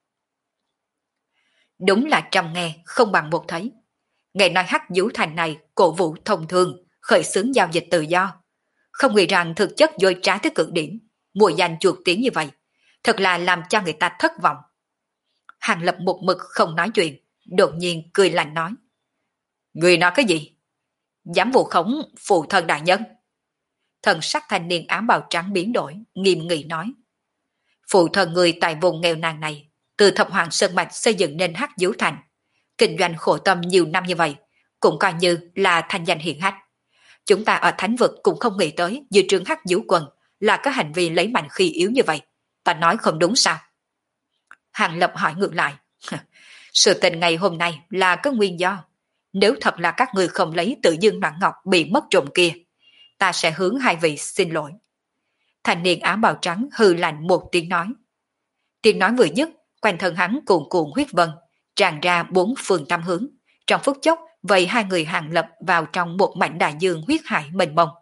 Đúng là trăm nghe không bằng một thấy. Nghe nói Hắc Diếu Thành này cổ vũ thông thường, khởi xướng giao dịch tự do. Không nghĩ rằng thực chất dối trá tới cực điểm, mùa danh chuột tiếng như vậy. Thật là làm cho người ta thất vọng. Hàng Lập một mực không nói chuyện, đột nhiên cười lạnh nói. Người nói cái gì? Dám vu khống phụ thân đại nhân. Thần sắc thanh niên áo bào trắng biến đổi, nghiêm nghị nói. Phụ thân người tại vùng nghèo nàn này, từ thập hoàng sơn mạch xây dựng nên Hắc Diếu Thành. Kinh doanh khổ tâm nhiều năm như vậy, cũng coi như là thanh danh hiển hách. Chúng ta ở thánh vực cũng không nghĩ tới dưới trướng Hắc Diếu Quân là có hành vi lấy mạnh khi yếu như vậy. Ta nói không đúng sao? Hàng Lập hỏi ngược lại. Sự tình ngày hôm nay là có nguyên do. Nếu thật là các người không lấy tự dương Noãn Ngọc bị mất trộm kia, ta sẽ hướng hai vị xin lỗi. Thanh niên áo bào trắng hừ lạnh một tiếng nói. Tiếng nói vừa dứt, quanh thân hắn cuồn cuộn huyết vân, tràn ra bốn phương tám hướng. Trong phút chốc, vây hai người Hàng Lập vào trong một mảnh đại dương huyết hải mênh mông.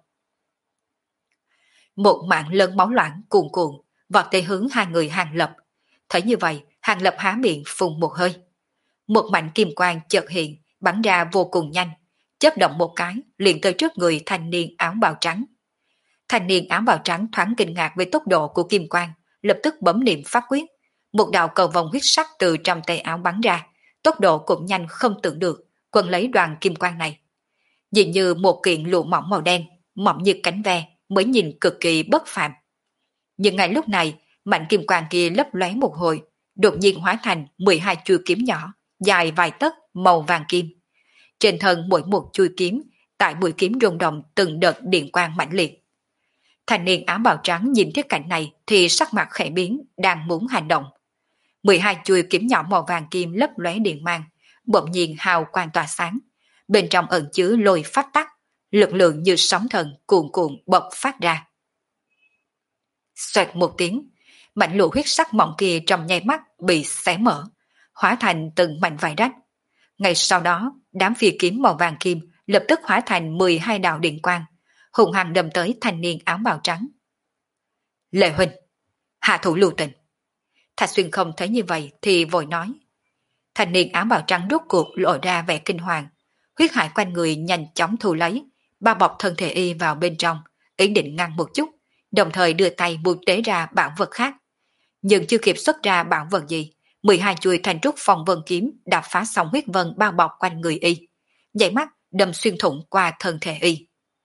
Một mạng lớn máu loãng cuồn cuộn, vọt tới hướng hai người Hàng Lập. Thấy như vậy, Hàng Lập há miệng phun một hơi. Một mảnh kim quang chợt hiện, bắn ra vô cùng nhanh, chớp động một cái, liền tới trước người thanh niên áo bào trắng. Thanh niên áo bào trắng thoáng kinh ngạc về tốc độ của kim quang, lập tức bấm niệm pháp quyết. Một đạo cầu vồng huyết sắc từ trong tay áo bắn ra, tốc độ cũng nhanh không tưởng được, quấn lấy đoàn kim quang này. Dường như một kiện lụa mỏng màu đen, mỏng như cánh ve, mới nhìn cực kỳ bất phàm. Nhưng ngay lúc này, mảnh kim quang kia lấp lóe một hồi, đột nhiên hóa thành 12 chuôi kiếm nhỏ, dài vài tấc, màu vàng kim. Trên thân mỗi một chuôi kiếm, tại mũi kiếm rung động từng đợt điện quang mãnh liệt. Thanh niên áo bào trắng nhìn thấy cảnh này thì sắc mặt khẽ biến, đang muốn hành động. 12 chuôi kiếm nhỏ màu vàng kim lấp lóe điện mang, bỗng nhiên hào quang tỏa sáng. Bên trong ẩn chứa lôi phát tắc, lực lượng như sóng thần cuồn cuộn bộc phát ra. Xoẹt một tiếng, mảnh lụa huyết sắc mỏng kia trong nháy mắt bị xé mở, hóa thành từng mảnh vải rách. Ngay sau đó, đám phi kiếm màu vàng kim lập tức hóa thành 12 đạo điện quang, hùng hăng đâm tới thanh niên áo bào trắng. Lệ huynh, hạ thủ lưu tình. Thạch Xuyên không thấy như vậy thì vội nói. Thanh niên áo bào trắng rốt cuộc lộ ra vẻ kinh hoàng, huyết hải quanh người nhanh chóng thu lấy, bao bọc thân thể y vào bên trong, ý định ngăn một chút, đồng thời đưa tay buộc tế ra bảo vật khác. Nhưng chưa kịp xuất ra bảo vật gì, 12 chuôi thành trúc phong vân kiếm đã phá xong huyết vân bao bọc quanh người y, nhảy mắt đâm xuyên thủng qua thân thể y.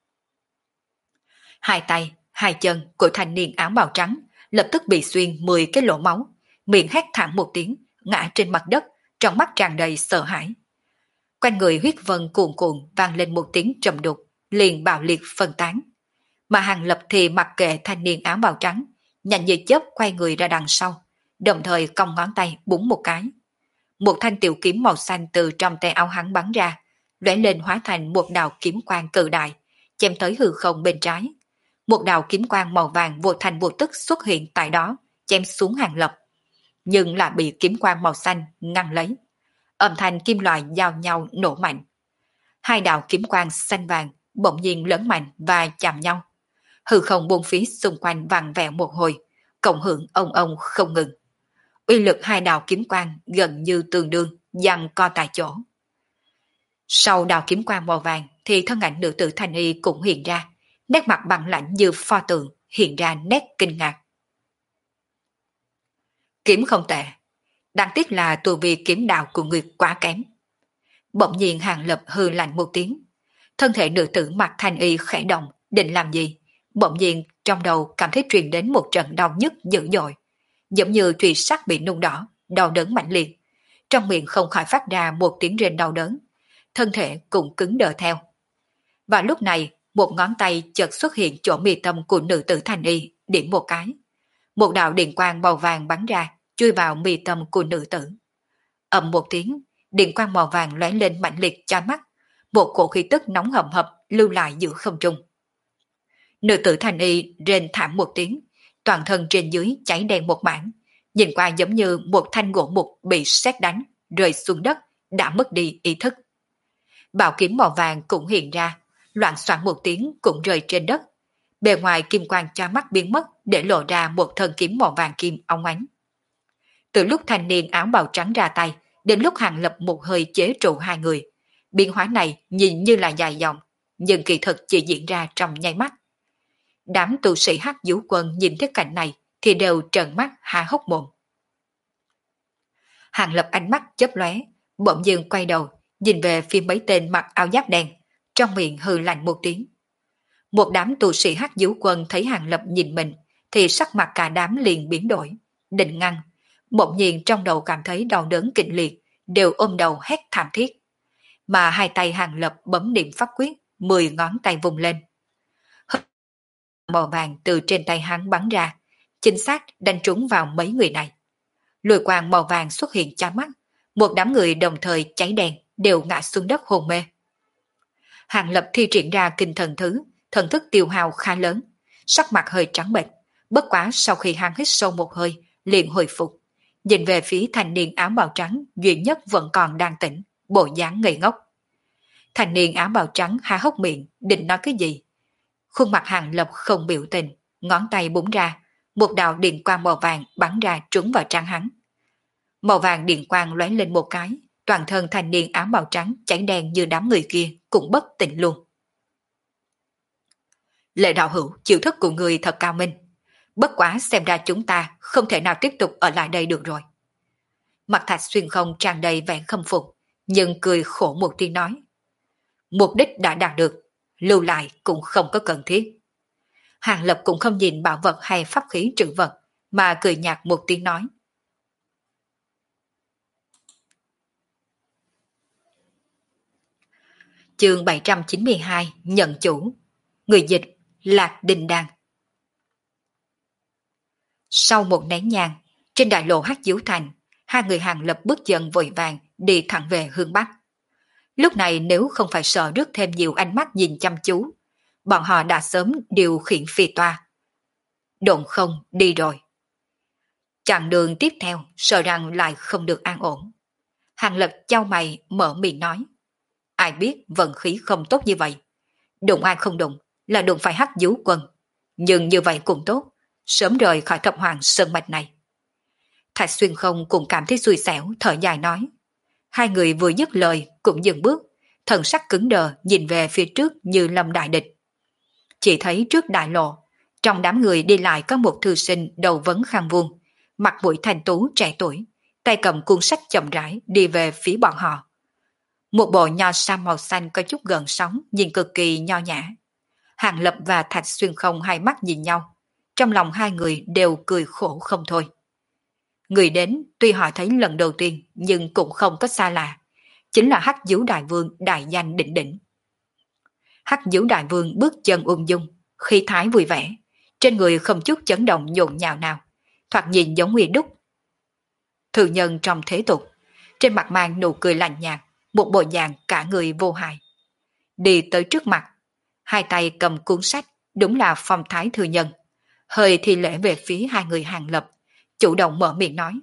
Hai tay, hai chân của thanh niên áo bào trắng lập tức bị xuyên 10 cái lỗ máu, miệng hét thảm một tiếng, ngã trên mặt đất, trong mắt tràn đầy sợ hãi. Quanh người huyết vân cuồn cuộn vang lên một tiếng trầm đục, liền bạo liệt phân tán. Mà Hàng Lập thì mặc kệ thanh niên áo bào trắng, nhanh như chớp quay người ra đằng sau, đồng thời cong ngón tay búng một cái. Một thanh tiểu kiếm màu xanh từ trong tay áo hắn bắn ra, lóe lên hóa thành một đạo kiếm quang cự đại, chém tới hư không bên trái. Một đạo kiếm quang màu vàng vô thành vô tức xuất hiện tại đó, chém xuống Hàng Lập, nhưng lại bị kiếm quang màu xanh ngăn lấy. Âm thanh kim loại giao nhau nổ mạnh. Hai đạo kiếm quang xanh vàng bỗng nhiên lớn mạnh và chạm nhau. Hư không buông phía xung quanh vặn vẹo một hồi, cộng hưởng ông không ngừng. Uy lực hai đạo kiếm quang gần như tương đương, giằng co tại chỗ. Sau đạo kiếm quang màu vàng thì thân ảnh nữ tử thanh y cũng hiện ra, nét mặt bằng lạnh như pho tượng, hiện ra nét kinh ngạc. Kiếm không tệ, đáng tiếc là tu vi kiếm đạo của người quá kém. Bỗng nhiên Hàng Lập hừ lạnh một tiếng, thân thể nữ tử mặc thanh y khẽ động, định làm gì? Bỗng nhiên trong đầu cảm thấy truyền đến một trận đau nhức dữ dội, giống như chùy sắt bị nung đỏ, đau đớn mạnh liệt. Trong miệng không khỏi phát ra một tiếng rên đau đớn, thân thể cũng cứng đờ theo. Và lúc này, một ngón tay chợt xuất hiện chỗ mi tâm của nữ tử thanh y, điểm một cái. Một đạo điện quang màu vàng bắn ra, chui vào mi tâm của nữ tử. Ầm một tiếng, điện quang màu vàng lóe lên mạnh liệt chói mắt, một cổ khí tức nóng hầm hập lưu lại giữa không trung. Nữ tử thanh y rên thảm một tiếng, toàn thân trên dưới cháy đen một mảng, nhìn qua giống như một thanh gỗ mục bị sét đánh, rơi xuống đất, đã mất đi ý thức. Bảo kiếm màu vàng cũng hiện ra, loạn soạn một tiếng cũng rơi trên đất. Bề ngoài kim quang chói mắt biến mất để lộ ra một thân kiếm màu vàng kim óng ánh. Từ lúc thanh niên áo bào trắng ra tay, đến lúc Hàng Lập một hơi chế trụ hai người, biến hóa này nhìn như là dài dòng, nhưng kỳ thực chỉ diễn ra trong nháy mắt. Đám tu sĩ Hắc Vũ Quân nhìn thấy cảnh này thì đều trợn mắt há hốc mồm. Hàng Lập ánh mắt chớp lóe, bỗng dưng quay đầu, nhìn về phía mấy tên mặc áo giáp đen, trong miệng hừ lạnh một tiếng. Một đám tu sĩ Hắc Vũ Quân thấy Hàng Lập nhìn mình, thì sắc mặt cả đám liền biến đổi, định ngăn. Bỗng nhiên trong đầu cảm thấy đau đớn kịch liệt, đều ôm đầu hét thảm thiết. Mà hai tay Hàng Lập bấm niệm pháp quyết, 10 ngón tay vùng lên. Màu vàng từ trên tay hắn bắn ra, chính xác đánh trúng vào mấy người này. Lùi quang màu vàng xuất hiện chói mắt, một đám người đồng thời cháy đen đều ngã xuống đất hôn mê. Hàng Lập thi triển ra kinh thần thứ, thần thức tiêu hao khá lớn, sắc mặt hơi trắng bệch, bất quá sau khi hắn hít sâu một hơi, liền hồi phục, nhìn về phía thanh niên áo bào trắng duy nhất vẫn còn đang tỉnh, bộ dáng ngây ngốc. Thanh niên áo bào trắng há hốc miệng, định nói cái gì? Khuôn mặt Hàng Lập không biểu tình, ngón tay búng ra, một đạo điện quang màu vàng bắn ra trúng vào trán hắn. Màu vàng điện quang lóe lên một cái, toàn thân thanh niên áo bào trắng cháy đen như đám người kia cũng bất tỉnh luôn. Lệ đạo hữu, chiêu thức của người thật cao minh. Bất quá xem ra chúng ta không thể nào tiếp tục ở lại đây được rồi. Mặt Thạch Xuyên Không tràn đầy vẻ khâm phục, nhưng cười khổ một tiếng nói. Mục đích đã đạt được, lưu lại cũng không có cần thiết. Hàng Lập cũng không nhìn bảo vật hay pháp khí trữ vật, mà cười nhạt một tiếng nói. Chương 792 nhận chủ. Người dịch Lạc Đình Đan. Sau một nén nhang, trên đại lộ Hắc Diếu Thành, hai người Hàng Lập bước chân vội vàng đi thẳng về hướng Bắc. Lúc này nếu không phải sợ rước thêm nhiều ánh mắt nhìn chăm chú, bọn họ đã sớm điều khiển phi toa. Độn không đi rồi. Chặng đường tiếp theo sợ rằng lại không được an ổn. Hàng Lập chau mày mở miệng nói. Ai biết vận khí không tốt như vậy. Đụng ai không đụng là đụng phải Hắc Vũ Quân. Nhưng như vậy cũng tốt, sớm rời khỏi thập hoàng sơn mạch này. Thạch Xuyên Không cũng cảm thấy xui xẻo, thở dài nói. Hai người vừa dứt lời cũng dừng bước, thần sắc cứng đờ nhìn về phía trước như lâm đại địch. Chỉ thấy trước đại lộ, trong đám người đi lại có một thư sinh đầu vấn khăn vuông, mặt mũi thanh tú trẻ tuổi, tay cầm cuốn sách chậm rãi đi về phía bọn họ. Một bộ nho sam màu xanh có chút gần sóng, nhìn cực kỳ nho nhã. Hàng Lập và Thạch Xuyên Không hai mắt nhìn nhau, trong lòng hai người đều cười khổ không thôi. Người đến tuy họ thấy lần đầu tiên nhưng cũng không có xa lạ, chính là Hắc Vũ Đại Vương đại danh đỉnh đỉnh. Hắc Vũ Đại Vương bước chân ung dung, khí thái vui vẻ, trên người không chút chấn động nhộn nhạo nào, thoạt nhìn giống Nguy Đúc. Thường nhân trong thế tục, trên mặt mang nụ cười lạnh nhạt, một bộ dạng cả người vô hại. Đi tới trước mặt, hai tay cầm cuốn sách, đúng là phong thái thư nhân, hơi thi lễ về phía hai người Hàng Lập, chủ động mở miệng nói.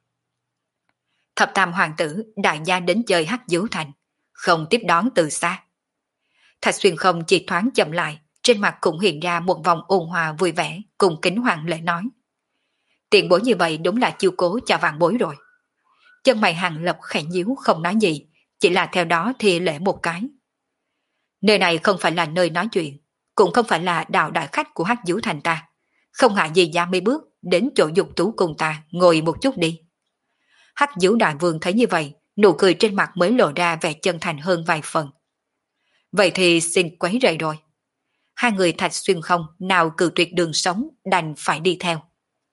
Thập tam hoàng tử đại gia đến chơi Hắc Vũ Thành, không tiếp đón từ xa. Thạch Xuyên Không chỉ thoáng chậm lại, trên mặt cũng hiện ra một vòng ôn hòa vui vẻ, cùng kính hoàng lễ nói. Tiền bối như vậy đúng là chiêu cố cho vạn bối rồi. Chân mày Hàng Lập khẽ nhíu không nói gì, chỉ là theo đó thì lễ một cái. Nơi này không phải là nơi nói chuyện, cũng không phải là đạo đại khách của Hắc Vũ Thành ta. Không ngại gì ra mấy bước, đến chỗ dục tú cùng ta, ngồi một chút đi. Hắc Vũ Đại Vương thấy như vậy, nụ cười trên mặt mới lộ ra vẻ chân thành hơn vài phần. Vậy thì xin quấy rầy rồi. Hai người Thạch Xuyên Không nào cự tuyệt đường sống, đành phải đi theo.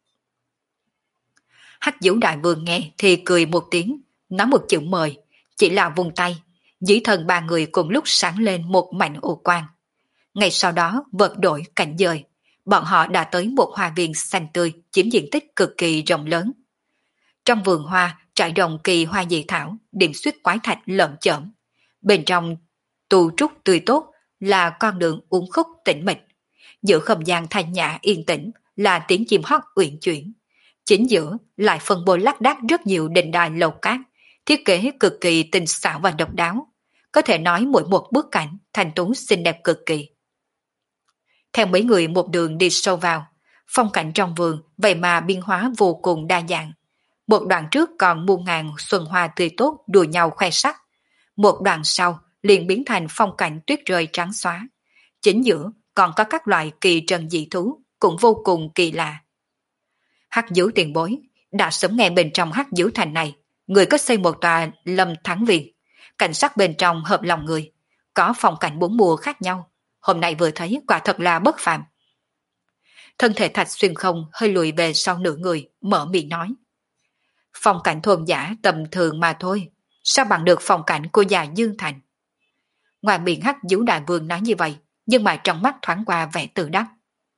Hắc Vũ Đại Vương nghe thì cười một tiếng, nói một chữ mời, chỉ là vung tay, dưới thân ba người cùng lúc sáng lên một mảnh ô quang. Ngay sau đó vượt đổi cảnh dời, bọn họ đã tới một hoa viên xanh tươi chiếm diện tích cực kỳ rộng lớn. Trong vườn hoa trải rộng kỳ hoa dị thảo, điểm xuyết quái thạch lởm chởm. Bên trong tu trúc tươi tốt là con đường uốn khúc tĩnh mịch. Giữa không gian thanh nhã yên tĩnh là tiếng chim hót uyển chuyển. Chính giữa lại phân bố lác đác rất nhiều đình đài lầu cát, thiết kế cực kỳ tinh xảo và độc đáo. có thể nói mỗi một bức cảnh thành tú xinh đẹp cực kỳ. Theo mấy người một đường đi sâu vào, phong cảnh trong vườn vậy mà biên hóa vô cùng đa dạng. Một đoạn trước còn muôn ngàn xuân hoa tươi tốt đùa nhau khoe sắc, một đoạn sau liền biến thành phong cảnh tuyết rơi trắng xóa. Chính giữa còn có các loại kỳ trần dị thú cũng vô cùng kỳ lạ. Hắc Vũ tiền bối đã sớm nghe bên trong Hắc Vũ thành này, người có xây một tòa Lâm Thắng Viện, cảnh sắc bên trong hợp lòng người, có phong cảnh bốn mùa khác nhau. Hôm nay vừa thấy quả thật là bất phàm. Thân thể Thạch Xuyên Không hơi lùi về sau nửa người, mở miệng nói. Phong cảnh thôn giả tầm thường mà thôi, sao bằng được phong cảnh của già Dương Thành. Ngoài miệng Hắc Vũ đại vương nói như vậy, nhưng mà trong mắt thoáng qua vẻ tự đắc.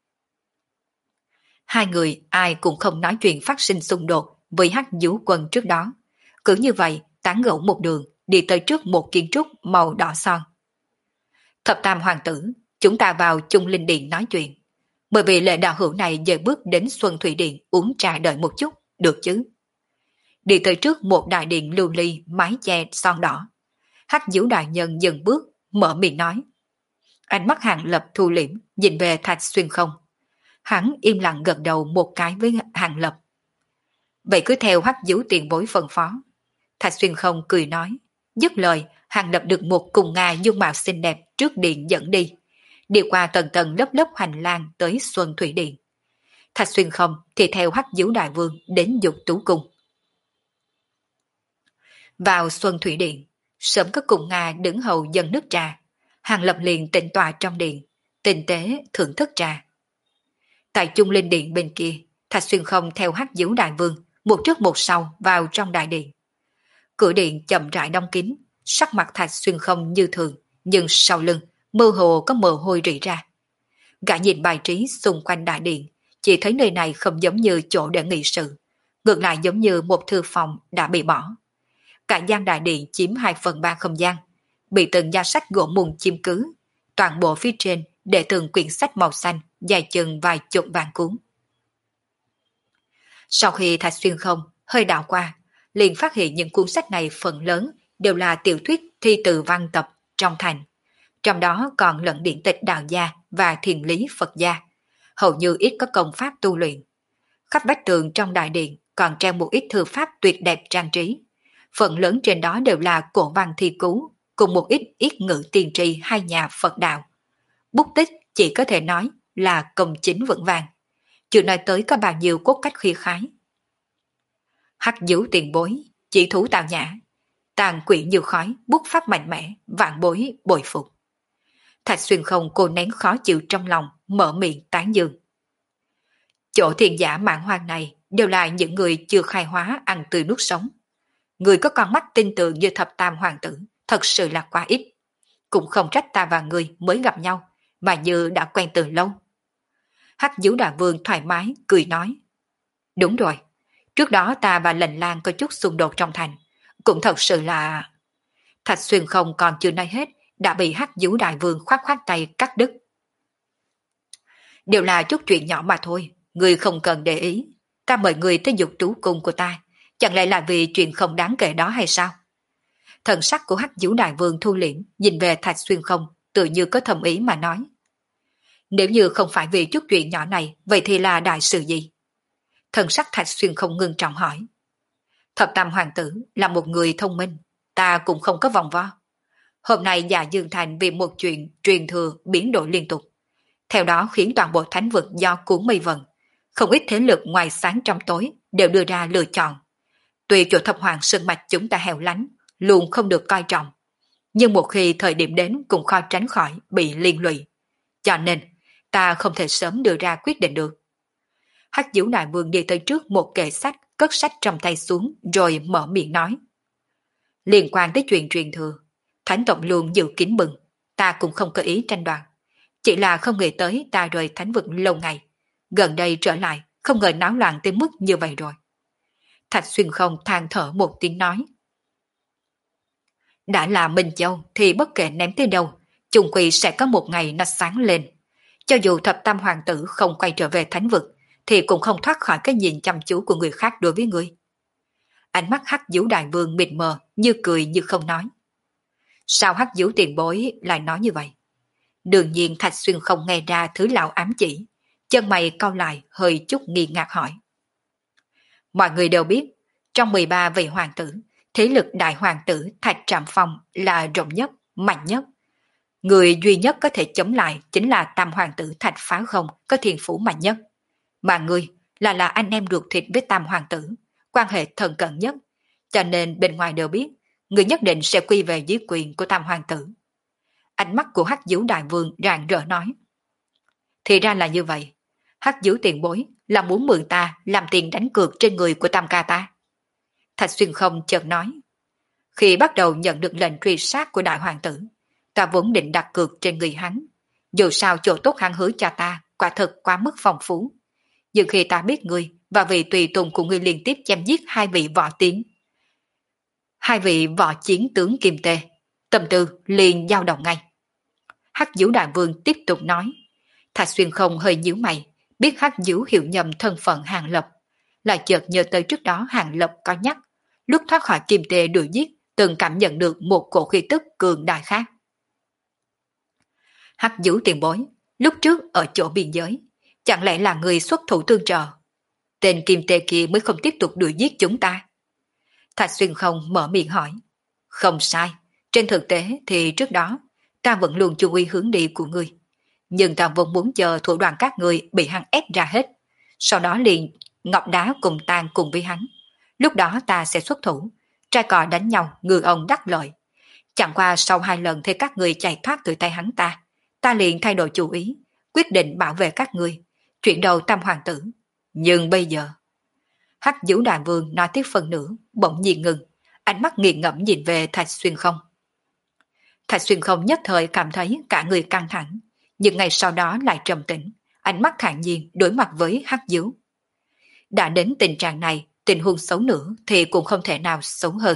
Hai người ai cũng không nói chuyện phát sinh xung đột với Hắc Vũ quân trước đó. Cứ như vậy tán gẫu một đường đi tới trước một kiến trúc màu đỏ son. Thập tam hoàng tử, chúng ta vào Chung Linh Điện nói chuyện. Bởi vì lệ đạo hữu này dời bước đến Xuân Thủy Điện uống trà đợi một chút, được chứ? Đi tới trước một đại điện lưu ly mái che son đỏ. Hắc Vũ đại nhân dừng bước, mở miệng nói. Ánh mắt Hàng Lập thu liễm, nhìn về Thạch Xuyên Không. Hắn im lặng gật đầu một cái với Hàng Lập. Vậy cứ theo Hắc Vũ tiền bối phân phó. Thạch Xuyên Không cười nói. Dứt lời, Hàng Lập được một cùng ngà dung mạo xinh đẹp trước điện dẫn đi. Đi qua tầng tầng lớp lớp hành lang tới Xuân Thủy Điện. Thạch Xuyên Không thì theo Hắc Vũ đại vương đến Dục Tú Cung. Vào Xuân Thủy Điện, sớm có cùng Nga đứng hầu dâng nước trà. Hàng Lập liền tịnh tọa trong điện, tinh tế thưởng thức trà. Tại Chung Linh Điện bên kia, Thạch Xuyên Không theo Hắc Vũ đại vương, một trước một sau vào trong đại điện. Cửa điện chậm rãi đóng kín, sắc mặt Thạch Xuyên Không như thường, nhưng sau lưng mơ hồ có mồ hôi rỉ ra. Gã nhìn bài trí xung quanh đại điện, chỉ thấy nơi này không giống như chỗ để nghị sự, ngược lại giống như một thư phòng đã bị bỏ. Cả gian đại điện chiếm 2/3 không gian, bị từng gia sách gỗ mùng chiếm cứ, toàn bộ phía trên để từng quyển sách màu xanh dài chừng vài chục vạn cuốn. Sau khi Thạch Xuyên Không hơi đảo qua, liền phát hiện những cuốn sách này phần lớn đều là tiểu thuyết thi từ văn tập trong thành. Trong đó còn lẫn điển tịch đạo gia và thiền lý Phật gia, hầu như ít có công pháp tu luyện. Khắp vách tường trong đại điện còn treo một ít thư pháp tuyệt đẹp trang trí. Phần lớn trên đó đều là cổ văn thi cứu, cùng một ít ngữ tiên tri hai nhà Phật đạo. Bút tích chỉ có thể nói là công chính vững vàng, chưa nói tới có bao nhiêu cốt cách khí khái. Hắc Vũ tiền bối, chỉ thủ tào nhã, tàn quỷ như khói, bút pháp mạnh mẽ, vạn bối bội phục. Thạch Xuyên Không cô nén khó chịu trong lòng, mở miệng tán dương. Chỗ thiền giả mạn hoang này đều là những người chưa khai hóa ăn tươi nuốt sống. Người có con mắt tin tưởng như thập tam hoàng tử, thật sự là quá ít. Cũng không trách ta và người mới gặp nhau, mà như đã quen từ lâu. Hắc Vũ đại vương thoải mái, cười nói. Đúng rồi, trước đó ta và Lệnh Lang có chút xung đột trong thành, cũng thật sự là... Thạch Xuyên Không còn chưa nói hết, đã bị Hắc Vũ đại vương khoát khoát tay cắt đứt. Đều là chút chuyện nhỏ mà thôi, người không cần để ý. Ta mời người tới Dục Tú Cung của ta, chẳng lẽ là vì chuyện không đáng kể đó hay sao? Thần sắc của Hắc Vũ đại vương thu liễm, nhìn về Thạch Xuyên Không, tự như có thầm ý mà nói. Nếu như không phải vì chút chuyện nhỏ này, vậy thì là đại sự gì? Thần sắc Thạch Xuyên Không ngưng trọng hỏi. Thập tam hoàng tử là một người thông minh, ta cũng không có vòng vo. Hôm nay Dạ Dương Thành vì một chuyện truyền thừa biến đổi liên tục. Theo đó khiến toàn bộ thánh vực do cuốn mây vần, không ít thế lực ngoài sáng trong tối đều đưa ra lựa chọn. Tuy chỗ thập hoàng sơn mạch chúng ta hẻo lánh, luôn không được coi trọng, nhưng một khi thời điểm đến cũng khó tránh khỏi bị liên lụy. Cho nên, ta không thể sớm đưa ra quyết định được. Hắc Vũ đại vương đi tới trước một kệ sách, cất sách trong tay xuống rồi mở miệng nói. Liên quan tới chuyện truyền thừa, thánh tộc luôn giữ kín bừng, ta cũng không có ý tranh đoạt. Chỉ là không nghĩ tới ta rời thánh vực lâu ngày, gần đây trở lại không ngờ náo loạn tới mức như vậy rồi. Thạch Xuyên Không than thở một tiếng nói. Đã là Minh Châu thì bất kể ném tới đâu, chung quy sẽ có một ngày nó sáng lên. Cho dù thập tam hoàng tử không quay trở về thánh vực, thì cũng không thoát khỏi cái nhìn chăm chú của người khác đối với ngươi. Ánh mắt Hắc Vũ đại vương mịt mờ, như cười như không nói. Sao Hắc Vũ tiền bối lại nói như vậy? Đương nhiên Thạch Xuyên không nghe ra thứ lão ám chỉ, chân mày cau lại hơi chút nghi ngạc hỏi. Mọi người đều biết, trong 13 vị hoàng tử, thế lực đại hoàng tử Thạch Trạm Phong là rộng nhất, mạnh nhất. Người duy nhất có thể chống lại chính là tam hoàng tử Thạch Phá Không có thiên phú mạnh nhất. Mà người là anh em ruột thịt với tam hoàng tử, quan hệ thân cận nhất, cho nên bên ngoài đều biết, người nhất định sẽ quy về dưới quyền của tam hoàng tử. Ánh mắt của Hắc Vũ đại vương rạng rỡ nói. Thì ra là như vậy, Hắc Vũ tiền bối là muốn mượn ta làm tiền đánh cược trên người của tam ca ta. Thạch Xuyên Không chợt nói. Khi bắt đầu nhận được lệnh truy sát của đại hoàng tử, ta vốn định đặt cược trên người hắn. Dù sao chỗ tốt hắn hứa cho ta quả thực quá mức phong phú. Nhưng khi ta biết ngươi và vị tùy tùng của ngươi liên tiếp chém giết hai vị võ chiến tướng kim tê, tâm tư liền dao động ngay. Hắc Vũ đại vương tiếp tục nói. Thạch Xuyên Không hơi nhíu mày, biết Hắc Vũ hiểu nhầm thân phận Hàng Lập, lại chợt nhớ tới trước đó Hàng Lập có nhắc, lúc thoát khỏi kim tê đuổi giết, từng cảm nhận được một cổ khí tức cường đại khác. Hắc Vũ tiền bối, lúc trước ở chỗ biên giới, chẳng lẽ là người xuất thủ tương trợ? Tên kim tê kia mới không tiếp tục đuổi giết chúng ta. Thạch Xuyên Không mở miệng hỏi. Không sai, trên thực tế thì trước đó, ta vẫn luôn chú ý hướng đi của ngươi. Nhưng ta vẫn muốn chờ thủ đoạn các người bị hắn ép ra hết. Sau đó liền ngọc đá cùng tan cùng với hắn. Lúc đó ta sẽ xuất thủ, trai cò đánh nhau, ngư ông đắc lợi. Chẳng qua sau 2 lần thấy các người chạy thoát từ tay hắn ta liền thay đổi chủ ý, quyết định bảo vệ các người, chuyển đầu tam hoàng tử. Nhưng bây giờ, Hắc Vũ đại vương nói tiếp phần nữa, bỗng nhiên ngừng, ánh mắt nghiền ngẫm nhìn về Thạch Xuyên Không. Thạch Xuyên Không nhất thời cảm thấy cả người căng thẳng, nhưng ngày sau đó lại trầm tĩnh, ánh mắt thản nhiên đối mặt với Hắc Vũ. Đã đến tình trạng này, tình huống xấu nữa thì cũng không thể nào xấu hơn.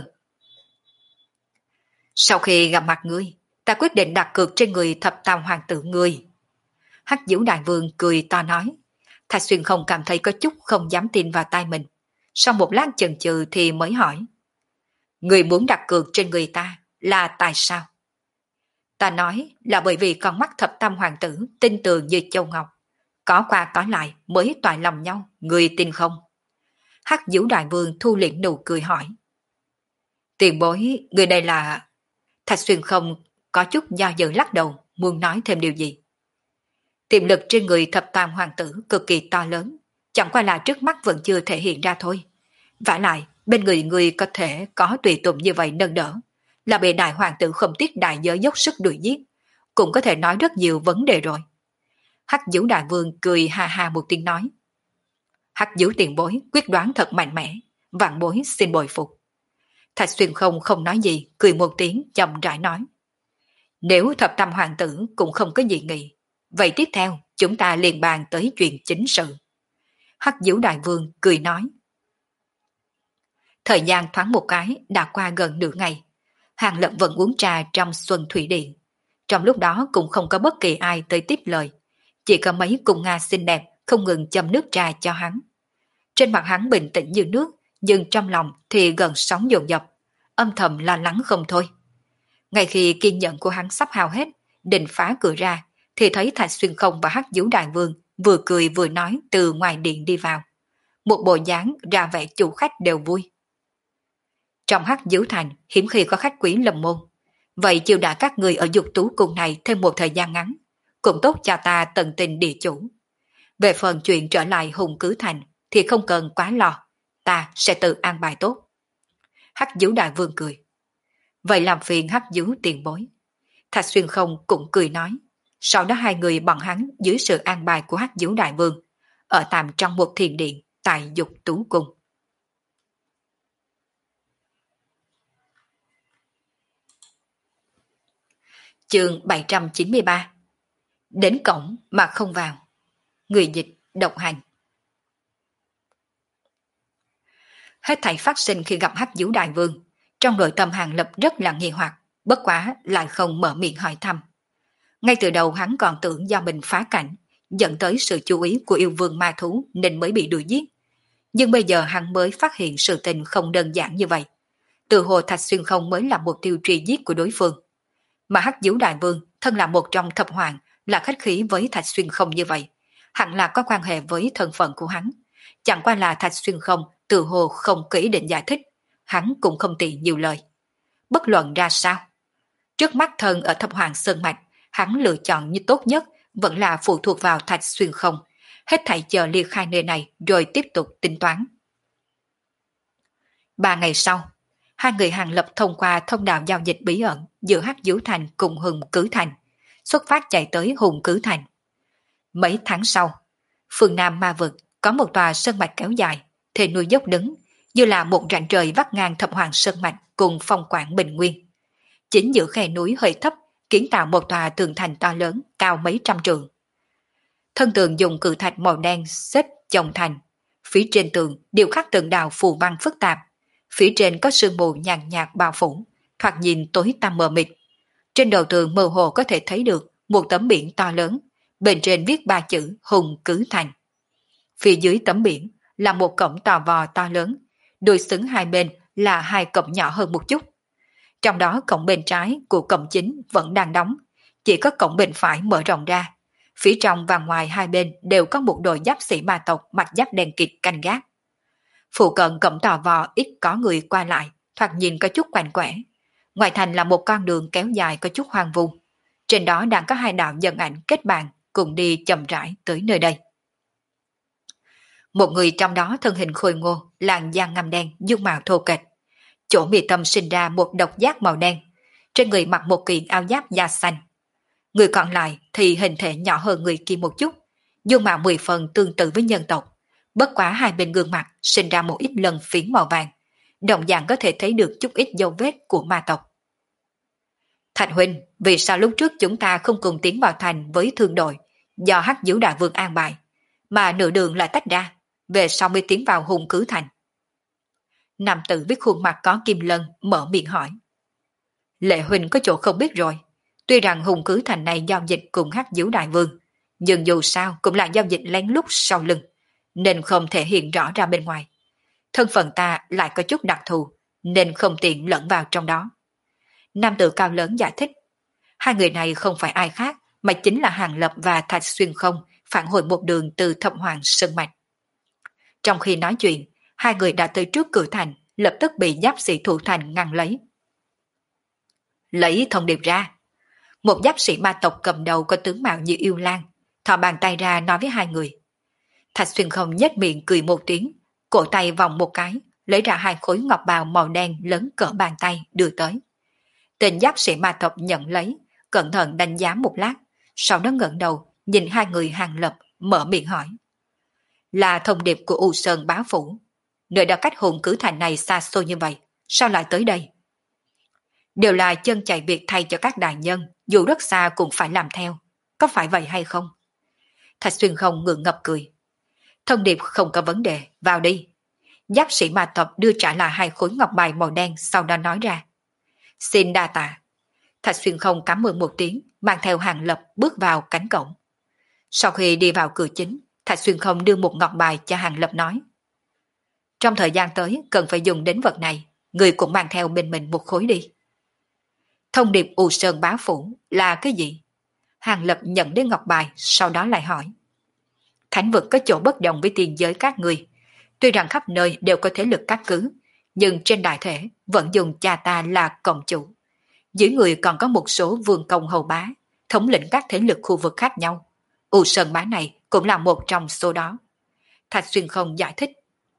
Sau khi gặp mặt ngươi, ta quyết định đặt cược trên người thập tam hoàng tử ngươi. Hắc Vũ đại vương cười to nói. Thạch Xuyên Không cảm thấy có chút không dám tin vào tai mình. Sau một lát chần chừ thì mới hỏi. Người muốn đặt cược trên người ta là tại sao? Ta nói là bởi vì con mắt thập tam hoàng tử tin tưởng như châu ngọc. Có qua có lại mới toại lòng nhau, người tin không? Hắc Vũ đại vương thu liễm nụ cười hỏi. Tiền bối, người đây là... Thạch Xuyên Không có chút do dự lắc đầu, muốn nói thêm điều gì. Tiềm lực trên người thập tam hoàng tử cực kỳ to lớn, chẳng qua là trước mắt vẫn chưa thể hiện ra thôi. Vả lại, bên người có thể có tùy tùng như vậy nâng đỡ, là bị đại hoàng tử không tiếc đại giới dốc sức đuổi giết, cũng có thể nói rất nhiều vấn đề rồi. Hắc Vũ đại vương cười ha ha một tiếng nói. Hắc Vũ tiền bối quyết đoán thật mạnh mẽ, vạn bối xin bồi phục. Thạch Xuyên không nói gì, cười một tiếng chậm rãi nói. Nếu thập tam hoàng tử cũng không có gì nghị, vậy tiếp theo chúng ta liền bàn tới chuyện chính sự. Hắc Vũ đại vương cười nói. Thời gian thoáng một cái đã qua gần nửa ngày. Hàng Lập vẫn uống trà trong Xuân Thủy Điện. Trong lúc đó cũng không có bất kỳ ai tới tiếp lời. Chỉ có mấy cung Nga xinh đẹp không ngừng châm nước trà cho hắn. Trên mặt hắn bình tĩnh như nước, nhưng trong lòng thì gần sóng dồn dập, âm thầm lo lắng không thôi. Ngay khi kiên nhẫn của hắn sắp hao hết, định phá cửa ra, thì thấy Thạch Xuyên Không và Hắc Vũ đại vương vừa cười vừa nói từ ngoài điện đi vào. Một bộ dáng ra vẻ chủ khách đều vui. Trong Hắc Vũ thành hiếm khi có khách quý lâm môn, vậy chiêu đãi các người ở Dục Tú cung này thêm một thời gian ngắn, cũng tốt cho ta tận tình địa chủ. Về phần chuyện trở lại Hùng Cứ thành thì không cần quá lo, ta sẽ tự an bài tốt. Hắc Vũ đại vương cười. Vậy làm phiền Hắc Vũ tiền bối. Thạch Xuyên Không cũng cười nói. Sau đó hai người bọn hắn dưới sự an bài của Hắc Vũ đại vương, ở tạm trong một thiền điện tại Dục Tú cung. Chương 793. Đến cổng mà không vào. Người dịch độc hành. Hết thảy phát sinh khi gặp Hắc Vũ đại vương, trong nội tâm Hàng Lập rất là nghi hoặc, bất quá lại không mở miệng hỏi thăm. Ngay từ đầu hắn còn tưởng do mình phá cảnh, dẫn tới sự chú ý của yêu vương ma thú nên mới bị đuổi giết. Nhưng bây giờ hắn mới phát hiện sự tình không đơn giản như vậy. Từ hồ Thạch Xuyên Không mới là mục tiêu truy giết của đối phương. mà Hắc Diếu Đại Vương thân là một trong thập hoàng, là khách khí với Thạch Xuyên Không như vậy, hẳn là có quan hệ với thân phận của hắn. Chẳng qua là Thạch Xuyên Không tự hồ không kỹ định giải thích, hắn cũng không tiện nhiều lời. Bất luận ra sao, trước mắt thân ở thập hoàng sơn mạch, hắn lựa chọn như tốt nhất vẫn là phụ thuộc vào Thạch Xuyên Không, hết thảy chờ ly khai nơi này rồi tiếp tục tính toán. 3 ngày sau, hai người Hàng Lập thông qua thông đạo giao dịch bí ẩn giữa Hắc Diếu Thành cùng Hùng Cứ Thành, xuất phát chạy tới Hùng Cứ Thành. Mấy tháng sau, phương Nam Ma Vực có một tòa sơn mạch kéo dài, thề núi dốc đứng, như là một rãnh trời vắt ngang thập hoàng sơn mạch cùng phong quảng bình nguyên. Chính giữa khe núi hơi thấp, kiến tạo một tòa tường thành to lớn, cao mấy trăm trượng. Thân tường dùng cự thạch màu đen xếp chồng thành, phía trên tường điêu khắc từng đạo phù văn phức tạp, phía trên có sương mù nhàn nhạt bao phủ, thoạt nhìn tối tăm mờ mịt. Trên đầu tường mơ hồ có thể thấy được một tấm biển to lớn, bên trên viết 3 chữ Hùng Cứ Thành. Phía dưới tấm biển là một cổng tò vò to lớn, đuôi xứng hai bên là 2 cổng nhỏ hơn một chút. Trong đó cổng bên trái của cổng chính vẫn đang đóng, chỉ có cổng bên phải mở rộng ra. Phía trong và ngoài hai bên đều có một đội giáp sĩ ma tộc mặc giáp đen kịt canh gác. Phụ cận cổng tò vò ít có người qua lại, thoạt nhìn có chút quạnh quẽ. Ngoài thành là một con đường kéo dài có chút hoang vu. Trên đó đang có 2 đạo nhân ảnh kết bàn cùng đi chậm rãi tới nơi đây. Một người trong đó thân hình khôi ngô, làn da ngăm đen, dung mạo thô kệch. Chỗ mi tâm sinh ra một độc giác màu đen, trên người mặc một kiện áo giáp da xanh. Người còn lại thì hình thể nhỏ hơn người kia một chút, dung mạo 10 phần tương tự với nhân tộc. Bất quá hai bên gương mặt sinh ra một ít lân phiến màu vàng, đồng dạng có thể thấy được chút ít dấu vết của ma tộc. Thạch huynh, vì sao lúc trước chúng ta không cùng tiến vào thành với thương đội do Hắc Diếu Đại Vương an bài, mà nửa đường lại tách ra, về sau mới tiến vào Hùng Cứ Thành? Nam tử với khuôn mặt có kim lân mở miệng hỏi. Lệ huynh có chỗ không biết rồi, tuy rằng Hùng Cứ Thành này giao dịch cùng Hắc Diếu Đại Vương, nhưng dù sao cũng là giao dịch lén lút sau lưng, nên không thể hiện rõ ra bên ngoài. Thân phận ta lại có chút đặc thù, nên không tiện lẫn vào trong đó. Nam tử cao lớn giải thích. Hai người này không phải ai khác, mà chính là Hàng Lập và Thạch Xuyên Không phản hồi một đường từ Thập Hoàng Sơn Mạch. Trong khi nói chuyện, hai người đã tới trước cửa thành, lập tức bị giáp sĩ thủ thành ngăn lấy. Lấy thông điệp ra. Một giáp sĩ ma tộc cầm đầu có tướng mạo như yêu lang, thò bàn tay ra nói với hai người. Thạch Xuyên Không nhếch miệng cười một tiếng, cổ tay vòng một cái, lấy ra 2 khối ngọc bào màu đen lớn cỡ bàn tay đưa tới. Tên giáp sĩ ma tộc nhận lấy, cẩn thận đánh giá một lát, sau đó ngẩng đầu nhìn hai người Hàng Lập, mở miệng hỏi. Là thông điệp của U Sơn Bá Phủ. Nơi đã cách Hùng Cứ Thành này xa xôi như vậy, sao lại tới đây? Đều là chân chạy việc thay cho các đại nhân, dù rất xa cũng phải làm theo. Có phải vậy hay không? Thạch Xuyên Không ngượng ngập cười. Thông điệp không có vấn đề, vào đi. Giáp sĩ ma tộc đưa trả lại 2 khối ngọc bài màu đen, sau đó nói ra. Xin đa tạ. Thạch Xuyên Không cảm ơn một tiếng, mang theo Hàng Lập bước vào cánh cổng. Sau khi đi vào cửa chính, Thạch Xuyên Không đưa một ngọc bài cho Hàng Lập nói. Trong thời gian tới cần phải dùng đến vật này, người cũng mang theo bên mình một khối đi. Thông điệp U Sơn Bá Phủ là cái gì? Hàng Lập nhận đến ngọc bài, sau đó lại hỏi. Thánh vực có chỗ bất đồng với tiền giới các người. Tuy rằng khắp nơi đều có thế lực cát cứ, nhưng trên đại thể vẫn dùng cha ta là cộng chủ. Dưới người còn có một số vương công hầu bá, thống lĩnh các thế lực khu vực khác nhau. U Sơn Bá này cũng là một trong số đó. Thạch Xuyên Không giải thích.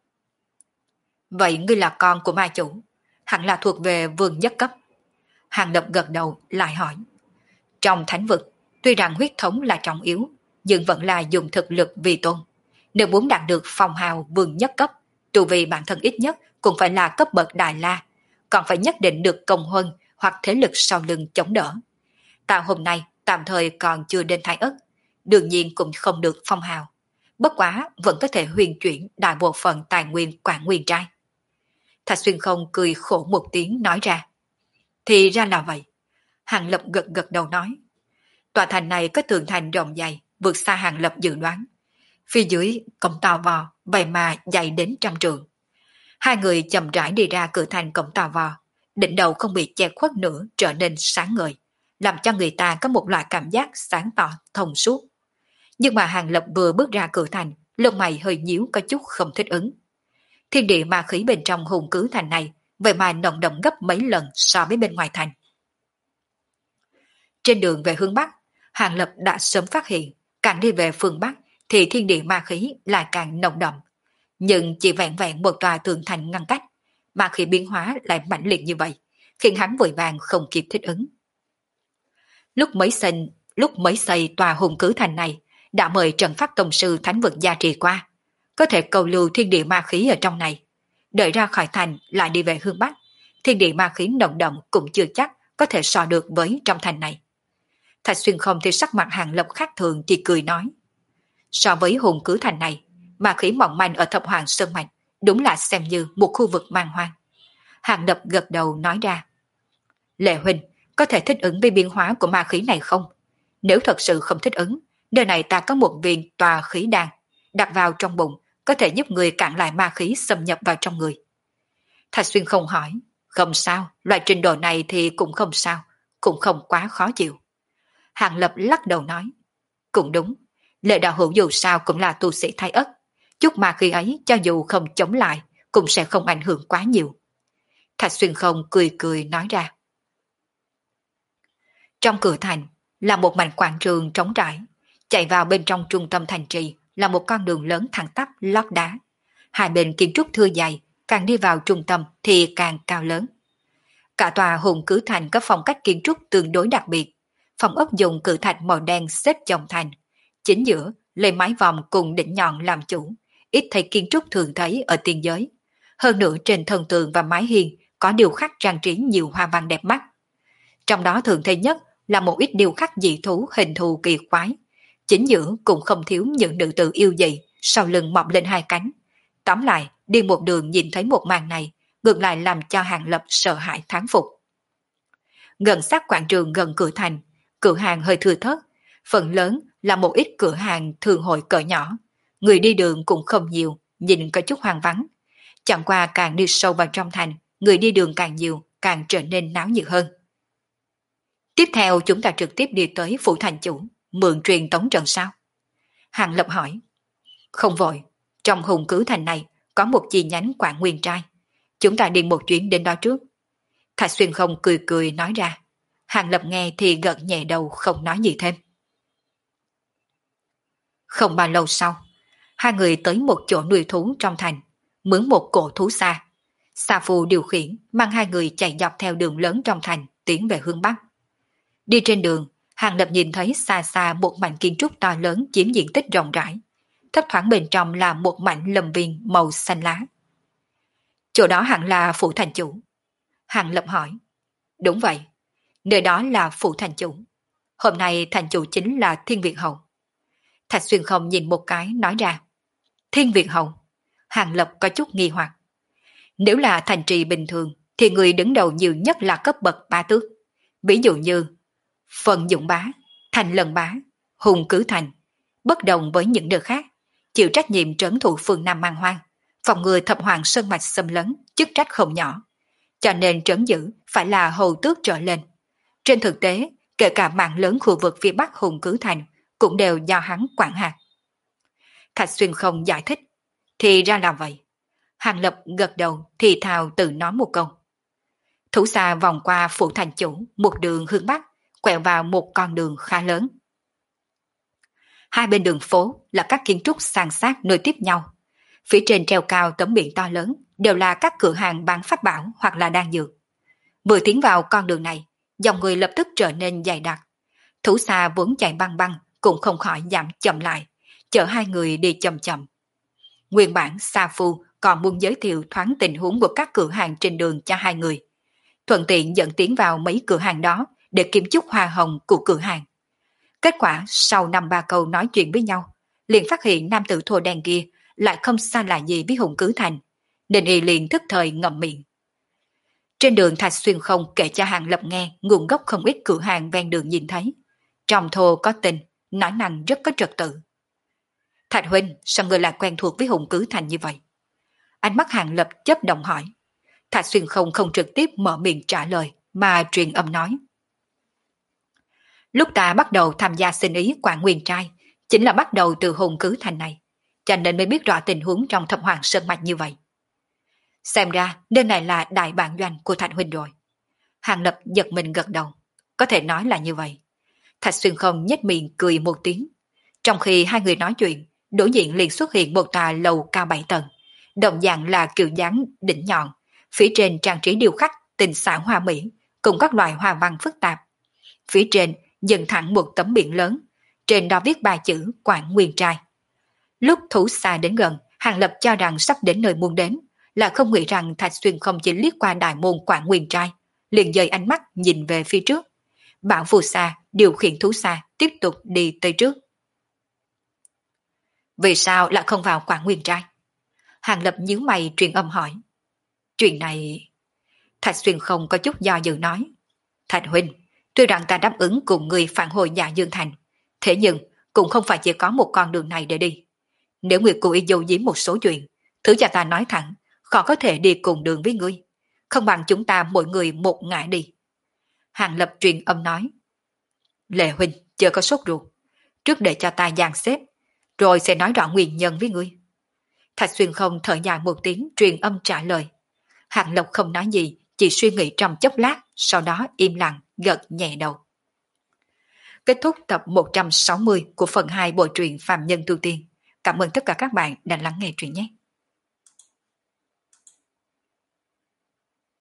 Vậy ngươi là con của ma chủ, hẳn là thuộc về vương nhất cấp. Hàng Lập gật đầu lại hỏi. Trong thánh vực, tuy rằng huyết thống là trọng yếu, nhưng vẫn là dùng thực lực vì tôn. Nếu muốn đạt được phong hào vương nhất cấp, tu vì bản thân ít nhất cũng phải là cấp bậc Đại La, còn phải nhất định được công huân hoặc thế lực sau lưng chống đỡ. Ta hôm nay tạm thời còn chưa đến Thái Ất, đương nhiên cũng không được phong hào. Bất quá vẫn có thể huyền chuyển đại bộ phận tài nguyên Quảng Nguyên Trai. Thạch Xuyên Không cười khổ một tiếng nói ra. Thì ra là vậy. Hàng Lập gật gật đầu nói. Tòa thành này có tường thành rộng dày, vượt xa Hàng Lập dự đoán. Phía dưới cổng tò vò, vậy mà dày đến 100 trượng. Hai người chậm rãi đi ra cửa thành cổng tò vò, đỉnh đầu không bị che khuất nữa trở nên sáng ngời, làm cho người ta có một loại cảm giác sáng tỏ, thông suốt. Nhưng mà Hàng Lập vừa bước ra cửa thành, lông mày hơi nhíu có chút không thích ứng. Thiên địa ma khí bên trong hùng cứ thành này, vậy mà nồng đậm gấp mấy lần so với bên ngoài thành. Trên đường về hướng Bắc, Hàng Lập đã sớm phát hiện, càng đi về phương Bắc thì thiên địa ma khí lại càng nồng đậm. Nhưng chỉ vẹn vẹn một tòa tường thành ngăn cách, mà khi biến hóa lại mãnh liệt như vậy, khiến hắn vội vàng không kịp thích ứng. Lúc mới xây tòa hùng cứ thành này, đã mời Trần Phát Tông Sư Thánh Vực gia trì qua, có thể cầu lưu thiên địa ma khí ở trong này. Đợi ra khỏi thành lại đi về hướng Bắc, thiên địa ma khí nồng đậm cũng chưa chắc có thể so được với trong thành này. Thạch Xuyên không thì sắc mặt Hàng Lập khác thường, chỉ cười nói. So với hùng cứ thành này, ma khí mỏng manh ở Thập Hoàng Sơn Mạch đúng là xem như một khu vực man hoang. Hàng Lập gật đầu nói ra. Lệ huynh, có thể thích ứng với biến hóa của ma khí này không? Nếu thật sự không thích ứng, nơi này ta có một viên tòa khí đan, đặt vào trong bụng, có thể giúp người cản lại ma khí xâm nhập vào trong người. Thạch Xuyên không hỏi. Không sao, loại trình độ này thì cũng không sao, cũng không quá khó chịu. Hàng Lập lắc đầu nói. Cũng đúng, Lệ đạo hữu dù sao cũng là tu sĩ thái ất, chút ma khí ấy cho dù không chống lại, cũng sẽ không ảnh hưởng quá nhiều. Thạch Xuyên không cười cười nói ra. Trong cửa thành là một mảnh quảng trường trống trải, chạy vào bên trong trung tâm thành trì là một con đường lớn thẳng tắp lót đá. Hai bên kiến trúc thưa dày, càng đi vào trung tâm thì càng cao lớn. Cả tòa hùng cứ thành có phong cách kiến trúc tương đối đặc biệt. Phòng ốc dùng cự thạch màu đen xếp chồng thành. Chính giữa lấy mái vòm cùng đỉnh nhọn làm chủ, ít thấy kiến trúc thường thấy ở tiên giới. Hơn nữa trên thân tường và mái hiên có điêu khắc trang trí nhiều hoa văn đẹp mắt. Trong đó thường thấy nhất là một ít điêu khắc dị thú hình thù kỳ quái. Chính giữa cũng không thiếu những nữ tử yêu dị, sau lưng mọc lên hai cánh. Tóm lại, đi một đường nhìn thấy một màn này, ngược lại làm cho Hàng Lập sợ hãi thán phục. Gần sát quảng trường gần cửa thành, cửa hàng hơi thưa thớt, phần lớn là một ít cửa hàng thường hội cỡ nhỏ. Người đi đường cũng không nhiều, nhìn có chút hoang vắng. Chẳng qua càng đi sâu vào trong thành, người đi đường càng nhiều, càng trở nên náo nhiệt hơn. Tiếp theo chúng ta trực tiếp đi tới phủ thành chủ, mượn truyền tống trận sao? Hàng Lập hỏi. Không vội, trong hùng cứ thành này có một chi nhánh Quảng Nguyên Trai. Chúng ta đi một chuyến đến đó trước. Thạch Xuyên không cười cười nói ra. Hàng Lập nghe thì gật nhẹ đầu không nói gì thêm. Không bao lâu sau, hai người tới một chỗ nuôi thú trong thành, mướn một cổ thú xa. Sa Phu điều khiển mang hai người chạy dọc theo đường lớn trong thành tiến về hướng Bắc. Đi trên đường, Hàng Lập nhìn thấy xa xa một mảnh kiến trúc to lớn chiếm diện tích rộng rãi. Thấp thoáng bên trong là một mảnh lâm viên màu xanh lá. Chỗ đó hẳn là phủ thành chủ. Hàng Lập hỏi. Đúng vậy, nơi đó là phủ thành chủ. Hôm nay thành chủ chính là Thiên Việt Hầu. Thạch Xuyên không nhìn một cái nói ra. Thiên Việt Hầu. Hàng Lập có chút nghi hoặc. Nếu là thành trì bình thường thì người đứng đầu nhiều nhất là cấp bậc bá tước. Ví dụ như Phần Dụng Bá, Thành Lần Bá, Hùng Cứ Thành. Bất đồng với những nơi khác, chịu trách nhiệm trấn thủ phương Nam Man Hoang, phòng ngừa Thập Hoàng Sơn Mạch xâm lấn, chức trách không nhỏ. Cho nên trấn giữ phải là hầu tước trở lên. Trên thực tế, kể cả mạng lớn khu vực phía Bắc Hùng Cứ Thành cũng đều do hắn quản hạt. Thạch Xuyên không giải thích. Thì ra là vậy. Hàng Lập gật đầu thì thào tự nói một câu. Thủ xa vòng qua phủ thành chủ, một đường hướng Bắc, quẹo vào một con đường khá lớn. Hai bên đường phố là các kiến trúc san sát nối tiếp nhau. Phía trên treo cao tấm biển to lớn đều là các cửa hàng bán pháp bảo hoặc là đan dược. Vừa tiến vào con đường này, dòng người lập tức trở nên dày đặc. Thủ xa vốn chạy băng băng cũng không khỏi giảm chậm lại, chở hai người đi chậm chậm. Nguyên bản Sa Phu còn muốn giới thiệu thoáng tình huống của các cửa hàng trên đường cho hai người. Thuận tiện dẫn tiến vào mấy cửa hàng đó để kiếm chút hoa hồng của cửa hàng. Kết quả sau 5-3 câu nói chuyện với nhau, liền phát hiện nam tử thô đen kia lại không xa lạ gì với Hùng Cứ Thành, nên y liền thức thời ngậm miệng. Trên đường Thạch Xuyên không kể cho Hàng Lập nghe nguồn gốc không ít cửa hàng ven đường nhìn thấy. Trong thô có tình, nói năng rất có trật tự. Thạch huynh, sao người lại quen thuộc với Hùng Cứ Thành như vậy? Ánh mắt Hàng Lập chớp động hỏi. Thạch Xuyên không trực tiếp mở miệng trả lời, mà truyền âm nói. Lúc ta bắt đầu tham gia xin ý Quảng Nguyên Trai, chính là bắt đầu từ hùng cứ thành này, cho nên mới biết rõ tình huống trong Thập Hoàng Sơn Mạch như vậy. Xem ra nơi này là đại bản doanh của Thạch huynh rồi. Hàng Lập giật mình gật đầu, có thể nói là như vậy. Thạch Xuyên Không nhếch miệng cười một tiếng. Trong khi hai người nói chuyện, đối diện liền xuất hiện một tòa lầu cao 7 tầng, đồng dạng là kiểu dáng đỉnh nhọn, phía trên trang trí điêu khắc tinh xảo hoa mỹ, cùng các loại hoa văn phức tạp. Phía trên dựng thẳng một tấm biển lớn, trên đó viết ba chữ Quảng Nguyên Trai. Lúc thú xa đến gần, Hàng Lập cho rằng sắp đến nơi muốn đến, là không nghĩ rằng Thạch Xuyên Không chỉ liếc qua đại môn Quảng Nguyên Trai, liền dời ánh mắt nhìn về phía trước. Bảo phù sa điều khiển thú xa tiếp tục đi tới trước. Vì sao lại không vào Quảng Nguyên Trai? Hàng Lập nhíu mày truyền âm hỏi. Chuyện này... Thạch Xuyên Không có chút do dự nói. Thạch huynh, tuy rằng ta đáp ứng cùng người phản hồi Dạ Dương Thành, thế nhưng cũng không phải chỉ có một con đường này để đi. Nếu người cố ý giấu giếm một số chuyện, thứ cho ta nói thẳng, khó có thể đi cùng đường với ngươi. Không bằng chúng ta mỗi người một ngã đi. Hàng Lập truyền âm nói. Lệ huynh, chưa có sốt ruột. Trước để cho ta dàn xếp, rồi sẽ nói rõ nguyên nhân với ngươi. Thạch Xuyên Không thở dài một tiếng truyền âm trả lời. Hàng Lập không nói gì, chỉ suy nghĩ trong chốc lát, sau đó im lặng, gật nhẹ đầu. Kết thúc tập 160 của phần 2 bộ truyện Phàm Nhân Tu Tiên. Cảm ơn tất cả các bạn đã lắng nghe truyện nhé.